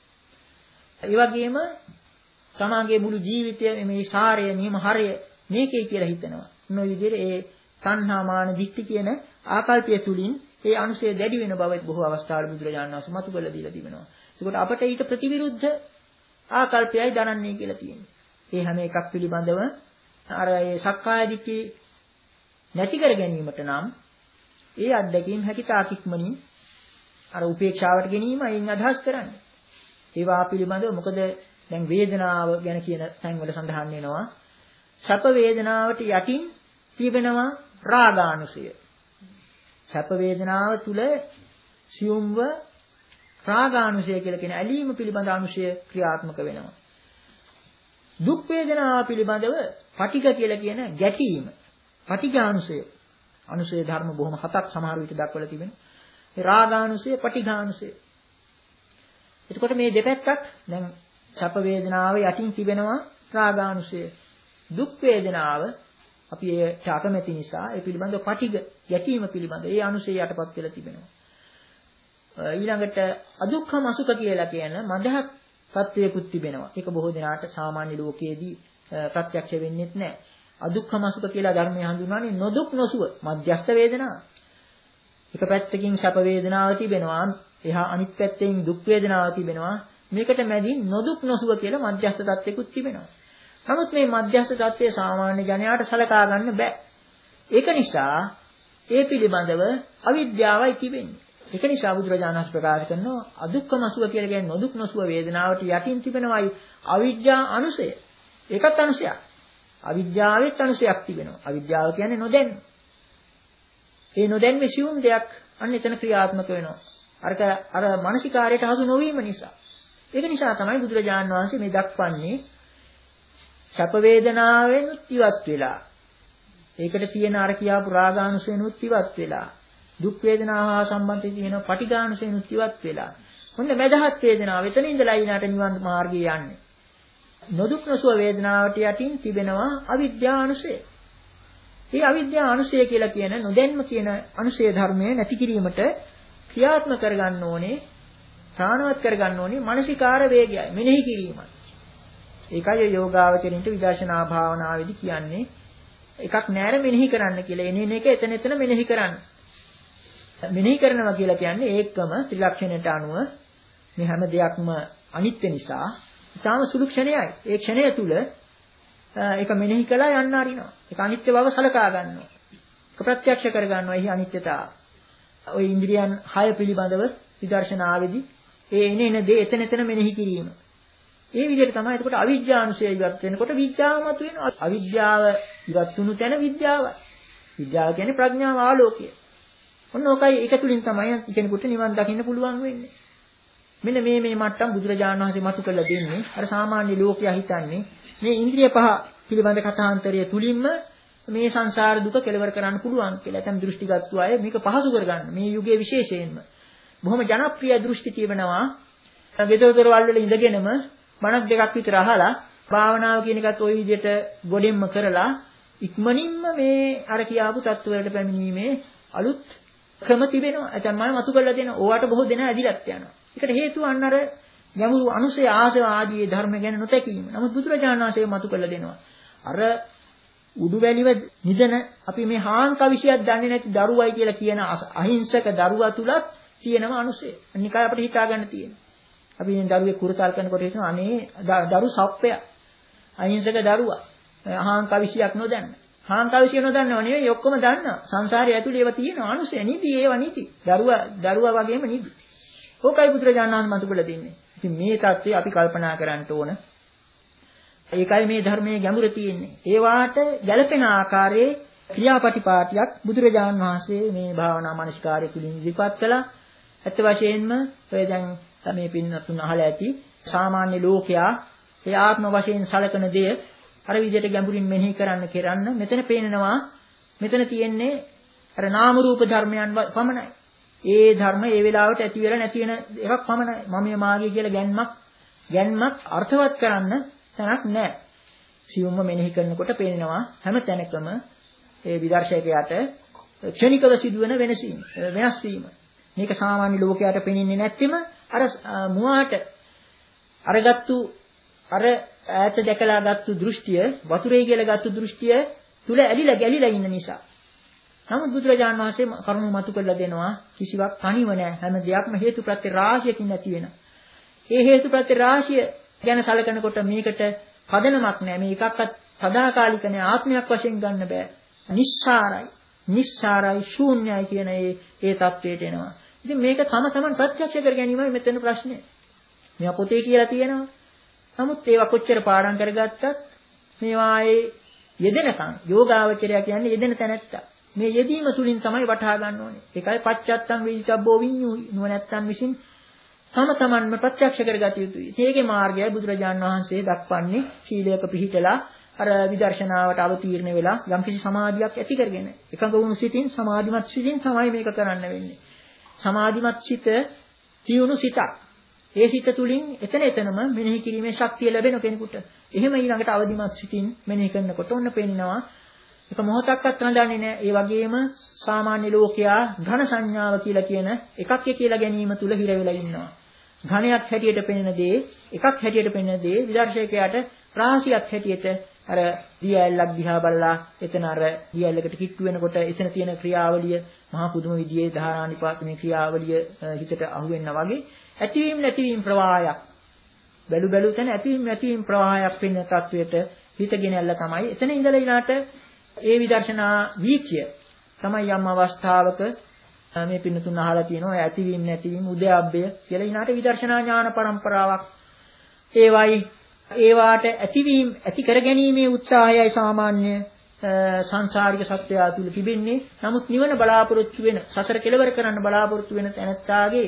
ඒ වගේම තමාගේ මුළු ජීවිතය මේ සාරය, නියම හරය මේකේ කියලා හිතනවා. මේ විදිහට ඒ තණ්හා මාන දික්ටි කියන ආකල්පය තුලින් ඒ අනුසය දැඩි වෙන බව බොහෝ අවස්ථාවල බුදුරජාණන් වහන්සේ මතු කරලා දීලා තිබෙනවා. ඒකට අපට ඊට ප්‍රතිවිරුද්ධ ආකල්පයයි දරන්නේ කියලා තියෙනවා. ඒ හැම එකක් පිළිබඳව අර ඒ සක්කාය දිට්ඨි නැති කර ගැනීමට නම් ඒ අත්දැකීම් හැකිතාක් ඉක්මනින් අර උපේක්ෂාවට ගැනීම අයින් අදහස් කරන්නේ. ඒවා පිළිබඳව මොකද දැන් වේදනාව ගැන කියන තැන්වල සඳහන් වෙනවා. සැප වේදනාවට යටින් තිබෙනවා රාගානුසය. සැප වේදනාව තුල සියුම්ව රාගානුසය කියලා කියන ඇලීම පිළිබඳ අනුසය ක්‍රියාත්මක වෙනවා. දුක් වේදනාව පිළිබඳව පටිඝ කියලා කියන ගැටීම. පටිඝානුසය. අනුසය ධර්ම බොහොම හතක් සමහර විට දක්වලා තිබෙනවා. ඒ රාගානුසය, පටිඝානුසය. එතකොට මේ දෙපැත්තක් දැන් සැප වේදනාව යටින් තිබෙනවා රාගානුසය. දුක් වේදනාව අපි ඒට අකමැති නිසා ඒ පිළිබඳව පටිඝ ගැටීම පිළිබඳ ඒ අනුසය යටපත් වෙලා තිබෙනවා. ඊළඟට අදුක්ඛම අසුඛ කියලා කියන මදහත් තත්වයකුත් තිබෙනවා. ඒක බොහෝ දෙනාට සාමාන්‍ය ලෝකයේදී ප්‍රත්‍යක්ෂ වෙන්නේ නැහැ. අදුක්ඛම අසුඛ කියලා ධර්මයේ හඳුන්වන්නේ නොදුක් නොසුව මධ්‍යස්ථ වේදනාව. එක පැත්තකින් සැප වේදනාව තිබෙනවා, එහා අනිත් පැත්තෙන් දුක් වේදනාව තිබෙනවා. මේකට මැදින් නොදුක් නොසුව කියලා මධ්‍යස්ථ තත්වයකුත් තිබෙනවා. නමුත් මේ මධ්‍යස්ථ තත්වය සාමාන්‍ය ජනයාට සලකා ගන්න බෑ. ඒක නිසා ඒ පිළිබඳව අවිද්‍යාවයි තිබෙන්නේ. ඒක නිසා බුදුරජාණන් වහන්සේ ප්‍රකාශ කරනවා අදුක්ඛම අසුව කියලා කියන්නේ නොදුක් නොසුව වේදනාවට යටින් තිබෙනවායි අවිද්‍යා අනුසය. ඒකත් අනුසයක්. අවිද්‍යාවෙත් අනුසයක් තිබෙනවා. අවිද්‍යාව කියන්නේ නොදැන්න. ඒ නොදැන්නේ සියුම් දෙයක් අන්න එතන ක්‍රියාත්මක වෙනවා. අරක අර මානසිකාරයට හසු නොවීම නිසා. ඒක නිසා තමයි බුදුරජාණන් වහන්සේ මේ දක්වන්නේ සැප වේදනාවෙනුත් ඉවත් වෙලා. ඒකට තියෙන අර කියාපු රාගානුසයනුත් ඉවත් වෙලා. දුක් වේදනාව හා සම්බන්ධ තියෙන පටිඝානුසයනුත් ඉවත් වෙලා. මොන්න මදහත් වේදනාව එතන ඉඳලා ඊළාට නිවන් මාර්ගයේ යන්නේ. නොදුක් නොසුව වේදනාවට යටින් තිබෙනවා අවිද්‍යානුසය. මේ අවිද්‍යානුසය කියලා කියන නොදැන්ම කියන අනුසය ධර්මය නැති කිරීමට ක්‍රියාත්මක කරගන්න ඕනේ, ප්‍රාණවත් කරගන්න ඕනේ මානසිකාර වේගයයි, මෙනෙහි කිරීමයි. ඒකයි යෝගාවචරින්ට විදර්ශනා භාවනාවේදී කියන්නේ එකක් නෑර මෙනෙහි කරන්න කියලා. එනේන එක එතන එතන මෙනෙහි කරන්න. මෙනෙහි කරනවා කියලා කියන්නේ ඒකම ත්‍රිලක්ෂණයට අනුව මේ හැම දෙයක්ම අනිත්‍ය නිසා ඊටාම සුළු ක්ෂණයයි. ඒ ක්ෂණය තුල ඒක මෙනෙහි කළා යන්න අරිනවා. ඒක අනිත්‍ය බව සලකා ගන්නවා. ඒක ප්‍රත්‍යක්ෂ කර ගන්නවා. එහි අනිත්‍යතාව. ওই ඉන්ද්‍රියන් හය පිළිබඳව විදර්ශනාවේදී ඒ එනේන දේ එතන එතන මෙනෙහි කිරීම. ඒ විදිහට තමයි එතකොට අවිද්‍යානුසය ඉවත් වෙනකොට විද්‍යාවමත් වෙනවා. අවිද්‍යාව ඉවත් වුණු තැන විද්‍යාවයි. විද්‍යාව කියන්නේ ප්‍රඥාව ආලෝකය. ඔන්න ඕකයි ඒක තුලින් තමයි කෙනෙකුට නිවන් දකින්න පුළුවන් වෙන්නේ. මෙන්න මේ මේ මට්ටම් බුදුරජාණන් වහන්සේ මතු කරලා දෙන්නේ. අර සාමාන්‍ය ලෝකයා හිතන්නේ මේ ඉන්ද්‍රිය පහ පිළිබඳ කථාන්තරය තුලින්ම මේ සංසාර දුක කෙලවර කරන්න පුළුවන් කියලා. දැන් දෘෂ්ටිගත්තු අය මේක පහසු කරගන්න. මේ යුගයේ විශේෂයෙන්ම බොහොම ජනප්‍රිය දෘෂ්ටි තිබෙනවා. ගෙදරදොරවල් වල ඉඳගෙනම මනක් දෙකක් විතර අහලා භාවනාව කියන එකත් ওই විදිහට ගොඩෙන්ම කරලා ඉක්මනින්ම මේ අර කියාපු தত্ত্বවලට පැමිණීමේ අලුත් ක්‍රම තිබෙනවා. එතන මම මතු කරලා දෙනවා. ඕවට බොහෝ දෙනා ඇදිලත් යනවා. ඒකට හේතුව අන්න අර යමු අනුසය ආසව ආදී ධර්ම ගැන නොතැකීම. නමුත් බුදුරජාණන් වහන්සේ මතු කරලා දෙනවා. අර උඩුවැලිව නිදන අපි මේ හාන් කවිශයක් දන්නේ නැති දරුවයි කියලා කියන අහිංසක දරුවා තුලත් තියෙනවා අනුසය. අනිකයි අපිට හිතා ගන්න තියෙන්නේ. අපි දැන් දරුවෙක් කුරුතල් කරනකොට හිතනවා අනේ දරු සප්පය. අහිංසක දරුවා. අහං කවිසියක් නොදන්න. අහං කවිසිය නොදන්නව නෙවෙයි ඔක්කොම දන්නවා. සංසාරය ඇතුලේ ඒවා තියෙනවා. අනුසය නිදි ඒවා නිදි. දරුවා දරුවා වගේම නිදි. ඕකයි බුදුරජාණන් වහන්සේ මතු කළ දෙන්නේ. ඉතින් මේ தත්ත්වය අපි කල්පනා කරන්න ඕන. ඒකයි මේ ධර්මයේ ගැඹුර තියෙන්නේ. ඒ වාට ගැළපෙන ආකාරයේ ක්‍රියාපටිපාටියක් බුදුරජාණන් වහන්සේ මේ භාවනා මනස්කාරය තුලින් ඉදිරිපත් කළා. ඇත්ත වශයෙන්ම ඔය දැන් මේ පින්නතුන් අහලා ඇති සාමාන්‍ය ලෝකයා ඒ ආත්ම වශයෙන් සලකන දේ අර විදිහට ගැඹුරින් මෙනෙහි කරන්න කරන්න මෙතන පේනනවා මෙතන තියෙන්නේ අර නාම රූප ධර්මයන් පමණයි. ඒ ධර්ම ඒ වෙලාවට ඇති වෙලා නැති වෙන එකක් පමණයි. මම මාගේ කියලා ගැන්මක් ගැන්මක් අර්ථවත් කරන්න තැනක් නැහැ. සියුම්ම මෙනෙහි කරනකොට පේනවා හැම තැනකම ඒ විදර්ශකයාට ක්ෂණිකව සිදුවෙන වෙනසීම වෙනස් වීම. මේක සාමාන්‍ය ලෝකයට පෙනෙන්නේ නැත්නම් අර මුවාට අරගත්තු අර ඈත දැකලා ගත්තු දෘෂ්ටිය වතුරේ කියලා ගත්තු දෘෂ්ටිය තුල ඇලිලා ගැලිලා ඉන්න නිසා. නමුත් බුදුරජාණන් වහන්සේ කරුණු මතු කරලා දෙනවා කිසිවක් තනිව නැහැ. හැම දෙයක්ම හේතුප්‍රත්‍ය රාශියකින් නැති වෙන. ඒ හේතුප්‍රත්‍ය රාශිය ගැන සැලකනකොට මේකට පදනමක් නැහැ. මේ එකක්වත් සදාකාලික නැහැ. ආත්මයක් වශයෙන් ගන්න බෑ. නිස්සාරයි. නිස්සාරයි ශූන්‍යයි කියන ඒ ඒ தത്വයට එනවා. ඉතින් මේක තම තමන් ප්‍රත්‍යක්ෂ කර ගැනීමයි මෙතන ප්‍රශ්නේ. මේවා පොතේ කියලා තියෙනවා. නමුත් ඒවා කොච්චර පාඩම් කරගත්තත් මේවායේ යෙදෙනකන් යෝගාවචරය කියන්නේ යෙදෙන තැනැත්තා. මේ යෙදීම තුලින් තමයි වටහා ගන්න ඕනේ. ඒකයි පච්චත්තං වේදිතබ්බෝ විඤ්ඤු නුවණැත්තන් විසින් තම තමන්ම ප්‍රත්‍යක්ෂ කරගත යුතුයි. ඒකේ මාර්ගය බුදුරජාන් වහන්සේ දක්වන්නේ ශීලයක පිහිටලා අර විදර්ශනාවට අවතීර්ණ වෙලා යම්කිසි සමාධියක් ඇති කරගෙන එකඟ වුණු සිතින් සමාධිමත් සිතින් තමයි මේක කරන්න වෙන්නේ. සමාධිමත් සිත තියුණු සිතක්. ඒ සිත තුලින් එතන එතනම මෙනෙහි කිරීමේ ශක්තිය ලැබෙන කෙනෙකුට. එහෙම ඊළඟට අවදිමත් සිතින් මෙනෙහි කරනකොට ඔන්න පේනවා ඒක මොහොතක්වත් රඳන්නේ නැහැ. ඒ වගේම සාමාන්‍ය ලෝකයා ඝන සංඥාව කියලා කියන එකක් කියලා ගැනීම තුල හිර වෙලා ඉන්නවා. ඝණයක් හැටියට පෙනෙන දේ එකක් හැටියට පෙනෙන දේ විදර්ශකයාට රාශියක් හැටියට අර දියැලක් දිහා බලලා එතන අර දියැලකට කිට්ටු වෙනකොට එතන තියෙන ක්‍රියාවලිය මහා පුදුම විදියේ ධාරානිපාතමේ ක්‍රියාවලිය හිතට අහු වෙනවා වගේ ඇතිවීම නැතිවීම ප්‍රවාහයක් බැලු බැලු තැන ඇතිවීම නැතිවීම ප්‍රවාහයක් වෙන තත්වයට හිතගෙන යල්ලා තමයි එතන ඉඳලා ඊළාට ඒ විදර්ශනා වීක්‍ය තමයි යම් අවස්ථාවක මේ පින්නතුන් අහලා තියෙනවා ඇතිවීම නැතිවීම උද්‍යප්පය කියලා ඊළාට විදර්ශනා ඥාන પરම්පරාවක් ඒවයි ඒවාට ඇතිවීම ඇති කර ගැනීමේ උත්සාහයයි සාමාන්‍ය සංසාරික සත්‍යය තුල තිබෙන්නේ. නමුත් නිවන බලාපොරොත්තු වෙන සසර කෙලවර කරන්න බලාපොරොත්තු වෙන තැනැත්තාගේ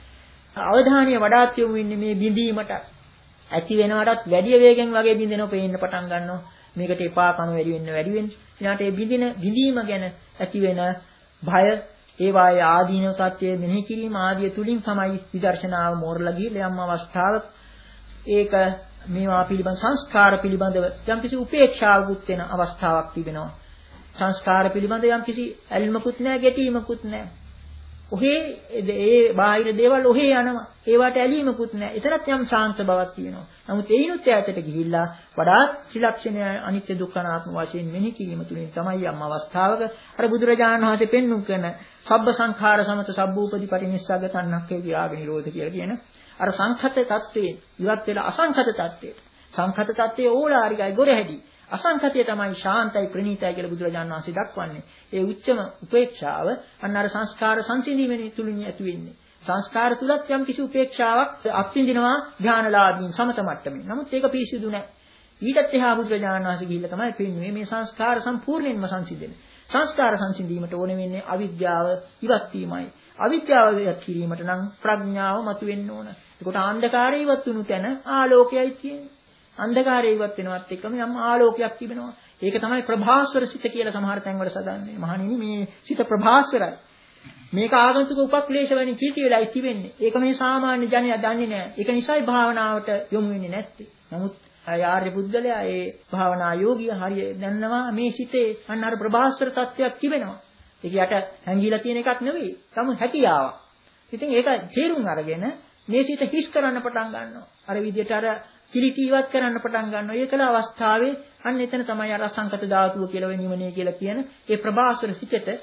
අවධානය වඩාත් යොමු වෙන්නේ මේ බිඳීමට. ඇති වෙනවටත් වැඩි වේගෙන් වගේ බිඳෙනව පේන්න පටන් ගන්නවා. මේකට එපාකම වැඩි වෙන්න වැඩි වෙන්න. ඊළාට ඒ බිඳින බිඳීම ගැන ඇති වෙන භය ඒවායේ ආදීනව තත්ත්වයේ මෙනෙහි කිරීම ආදිය තුලින් තමයි විදර්ශනාව මෝරලා ගිහිල්ලා යම් අවස්ථාවක ඒක මේවා පිළිබඳ සංස්කාර පිළිබඳව යම්කිසි උපේක්ෂාවකුත් වෙන අවස්ථාවක් තිබෙනවා. සංස්කාර පිළිබඳ යම්කිසි ඇල්මකුත් නැහැ, ගැටීමකුත් නැහැ. ඔහේ ඒ බාහිර දේවල් ඔහේ යනවා. ඒවට ඇලීමකුත් නැහැ. එතරම් යම් ශාන්ත බවක් තියෙනවා. නමුත් ඒිනුත් ඈතට ගිහිල්ලා වඩාත් ත්‍රිලක්ෂණය අනිත්‍ය දුක්ඛ අනාත්ම වශයෙන් මෙනෙහි කිරීම තුළින් තමයි යම් අවස්ථාවක අර බුදුරජාණන් වහන්සේ පෙන්වුම් කරන සබ්බ සංඛාර සමත සබ්බූපදී පටිනිස්සග්ග තණ්හක්කේ විරාග නිරෝධ කියලා කියන අර සංඛත තත්වයෙන් ඉවත් වෙලා අසංඛත තත්වයට. සංඛත තත්වයේ ඕලාරිකයි ගොරහැඩි. අසංඛතය තමයි ශාන්තයි ප්‍රණීතයි කියලා බුදුරජාණන් වහන්සේ දක්වන්නේ. ඒ උච්චම උපේක්ෂාව අන්න අර සංස්කාර සංසිඳීමෙන් තුලින් ඇති වෙන්නේ. සංස්කාර තුලත් යම් කිසි උපේක්ෂාවක් අත්විඳිනවා ඥානලාභීන් සමත මට්ටමේ. නමුත් ඒක පිරිසිදු නැහැ. ඊටත් එහා බුදුරජාණන් වහන්සේ ගිහිල්ලා තමයි පෙන්වන්නේ මේ සංස්කාර සම්පූර්ණයෙන්ම සංසිඳෙන්නේ. සංස්කාර සංසිඳීමට ඕනේ වෙන්නේ අවිද්‍යාව ඉවත් වීමයි. අවිද්‍යාව ඉවත් කිරීමට නම් ප්‍රඥාව මතුවෙන්න ඕන. ඒකට අන්ධකාරය ඉවත් වුණු තැන ආලෝකයයි තියෙන්නේ. අන්ධකාරය ඉවත් වෙනවත් එක්කම යම් ආලෝකයක් තිබෙනවා. ඒක තමයි ප්‍රභාස්වර සිත කියලා සමහර තැන්වල සඳහන්නේ. මහණෙනි මේ සිත ප්‍රභාස්වරයි. මේක ආගන්තුක උපක්ලේශ වෙනින් කීටි වෙලයි තිබෙන්නේ. ඒක මේ සාමාන්‍ය ජනයා දන්නේ නැහැ. ඒක නිසායි භාවනාවට යොමු වෙන්නේ නැත්තේ. නමුත් ආර්ය පුද්ගලයා ඒ භාවනා යෝගිය හරිය දන්නවා මේ සිතේ අන්න අර ප්‍රභාස්වර තත්වයක් තිබෙනවා. ඒක යට හැංගිලා තියෙන එකක් නෙවෙයි. තම හැකියාවක්. ඉතින් ඒක තේරුම් අරගෙන මේ සිත හිස් කරන්න පටන් ගන්නවා. අර විදිහට අර කිලිටීවත් කරන්න පටන් ගන්නවා. ඒකල අවස්ථාවේ අන්න එතන තමයි අර සංකත ධාතුව කියලා වෙනිමනේ කියලා කියන ඒ ප්‍රභාස්වර සිතට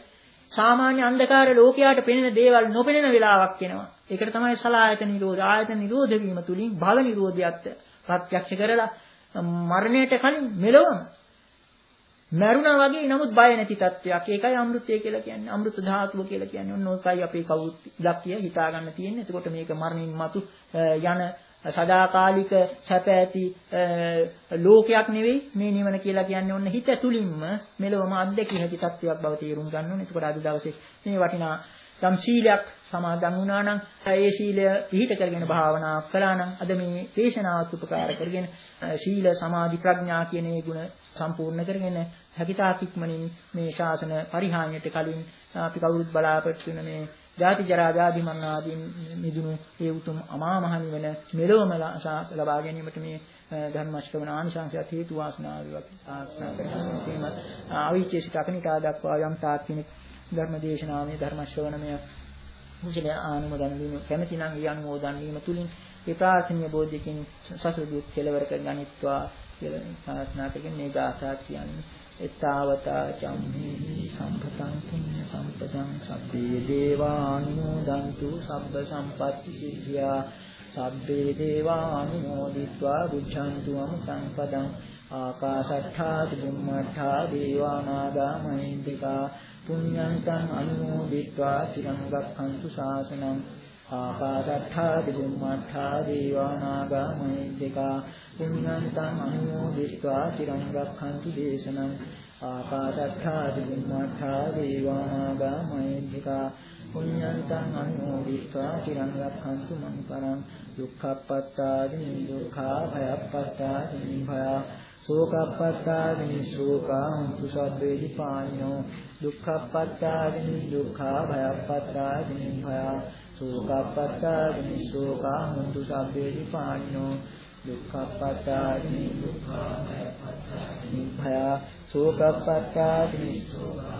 සාමාන්‍ය අන්ධකාර ලෝකයට පෙනෙන දේවල් නොපෙනෙන වෙලාවක් එනවා. ඒකට තමයි සලආයතන නිරෝධ. ආයතන නිරෝධ වීම තුලින් භව නිරෝධයත් ප්‍රත්‍යක්ෂ කරලා මරණයට කලින් මෙලොවම මරුණා වගේ නමුත් බය නැති තත්වයක්. ඒකයි අමෘතය කියලා කියන්නේ. අමෘත ධාතුව කියලා කියන්නේ. ඔන්න ඔකයි අපේ කවුරුත් ඉලක්කය හිතා ගන්න තියෙන්නේ. එතකොට මේක මරණින් මතු යන සදාකාලික සැප ඇති ලෝකයක් නෙවෙයි මේ නිවන කියලා කියන්නේ. ඔන්න හිත තුලින්ම මෙලොවම අත්දැකිය හැකි තත්වයක් බව තේරුම් ගන්න ඕනේ. එතකොට අද දවසේ මේ වටිනා සම් ශීලයක් සමාදන් වුණා නම් ඒ ශීලය පිහිට කරගෙන භාවනා කළා නම් අද මේ දේශනාවත් උපකාර කරගෙන ශීල සමාධි ප්‍රඥා කියන මේ ගුණ සම්පූර්ණ කරගෙන හැකිතාක් ඉක්මනින් මේ ශාසන පරිහානියට කලින් අපි කවුරුත් බලාපොරොත්තු වෙන මේ ජාති ජරා ව්‍යාධි මරණ ආදීන් මිදුණු ඒ උතුම් අමා මහ නිවන මෙලොවම ලබා ගැනීමට මේ ධර්ම ශ්‍රවණ ආනිසංසයත් හේතු වාසනා වේවා ආශා කරනවා. අවීචේසිත අකනිකා දක්වා යම් තාක් කෙනෙක් ධර්ම දේශනාවේ ධර්ම ශ්‍රවණමය මුචල ආනුමෝදන් වීම කැමැති නම් ඒ අනුමෝදන් වීම තුලින් ඒ ප්‍රාර්ථනීය බෝධියකින් සසර දුක් කෙලවර කර ගනිත්වා කියලා ප්‍රාර්ථනා කරගෙන මේ ගාථා කියන්නේ එතාවතා චම්මේහි සම්පතං පුඤ්ඤ සම්පතං සබ්බේ දේවානුමෝදන්තු සබ්බ සම්පත්ති සිද්ධියා සබ්බේ දේවානුමෝදිत्वा බුද්ධන්තු අමතං පදං ආකාශට්ඨා බුම්මඨා දේවානාගා මහින්దికා පුඤ්ඤන්තං අනුමෝදිत्वा চিරං රක්ඛන්තු ශාසනං ආකාශට්ඨා බුම්මඨා දේවානාගා මහින්దికා පුඤ්ඤන්තං අනුමෝදිत्वा চিරං රක්ඛන්තු දේශනං ආකාශට්ඨා බුම්මඨා දේවානාගා මහින්దికා පුඤ්ඤන්තං අනුමෝදිत्वा চিරං රක්ඛන්තු මං පරං දුක්ඛප්පත්තාදි දුක්ඛා භයප්පත්තාදි භය සෝකප්පත්තාදි සෝකා හුතු සබ්බේ දීපානිනෝ දුක්ඛප්පත්තාදි දුක්ඛා භයප්පත්තාදි භය සෝකප්පත්තාදි සෝකා හුතු සබ්බේ දීපානිනෝ දුක්ඛප්පත්තාදි දුක්ඛා භයප්පත්තාදි භය සෝකප්පත්තාදි සෝකා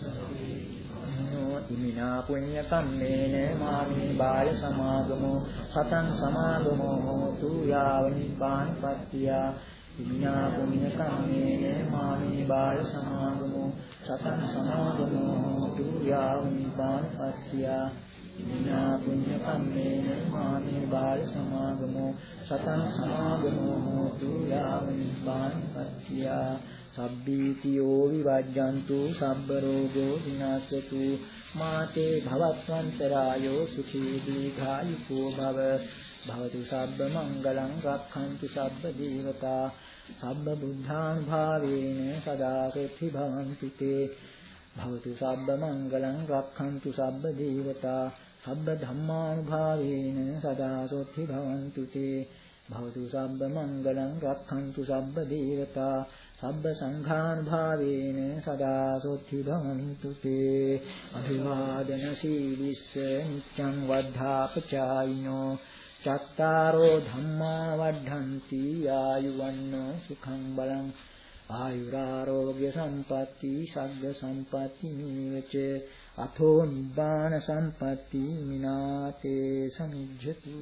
ඉමිනා පුඤ්ඤ කම්මේන මාමේ බාල සමාගමෝ සතං සමාගමෝ හෝතු යාව නිපානපත්තිය ඉමිනා පුඤ්ඤ කම්මේන මාමේ බාල සමාගමෝ සතං සමාගමෝ හෝතු යාව නිපානපත්තිය ඉමිනා පුඤ්ඤ කම්මේන මාමේ බාල සමාගමෝ සතං සමාගමෝ හෝතු යාව නිපානපත්තිය සබ්බීතියෝ විවජ්ජන්තු සබ්බ රෝගෝ විනාශතු මාතේ භවත්වන්තරායෝ සුඛී දීඝායුකෝ භව භවතු සබ්බ මංගලං රක්ඛන්තු සබ්බ දේවතා සබ්බ බුද්ධානුභාවේන සදා සොත්ති භවන්තු තේ භවතු සබ්බ මංගලං රක්ඛන්තු සබ්බ දේවතා සබ්බ ධම්මානුභාවේන සදා සොත්ති භවන්තු තේ භවතු සබ්බ මංගලං රක්ඛන්තු සබ්බ දේවතා සබ්බ සංඝානුභාවේන සදා සොත්ති භවන්තු තේ අභිවාදන සීලිස්ස නිච්ඡං වද්ධාපචායිනෝ චත්තාරෝ ධම්මා වද්ධන්ති ආයුවන්නෝ සුඛං බලං ආයුරාෝග්‍ය සම්පatti සග්ග සම්පatti නීවච අතෝ නිබ්බාන සම්පatti මිනාතේ සමිජ්ජතු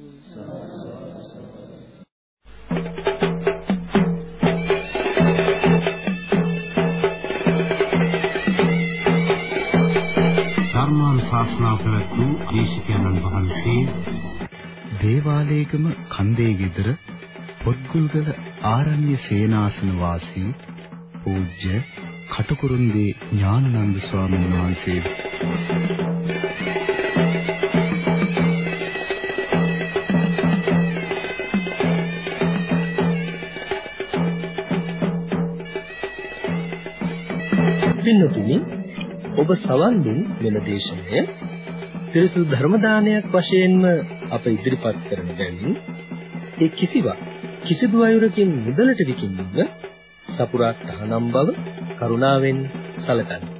ශාස්ත්‍රා ප්‍රවතු දේශකයන්න් වහන්සේ දේවාලේගම කන්දේ ගෙදර පොත්ගුල්ගල ආරණ්‍ය සේනාසන වාසී පූජ්‍ය කටුකුරුන්දී ඥානানন্দ ස්වාමීන් වහන්සේ පින්නතුනි ඔබ සවන් දුන් මෙල දේශනය පිරිසුදු ධර්ම දානයක් වශයෙන්ම අප ඉදිරිපත් කරන බැවින් ඒ කිසිවක් කිසිදු අයුරකින් මුදලට විකිණීම සපුරා තහනම් බව කරුණාවෙන් සැලකන්න.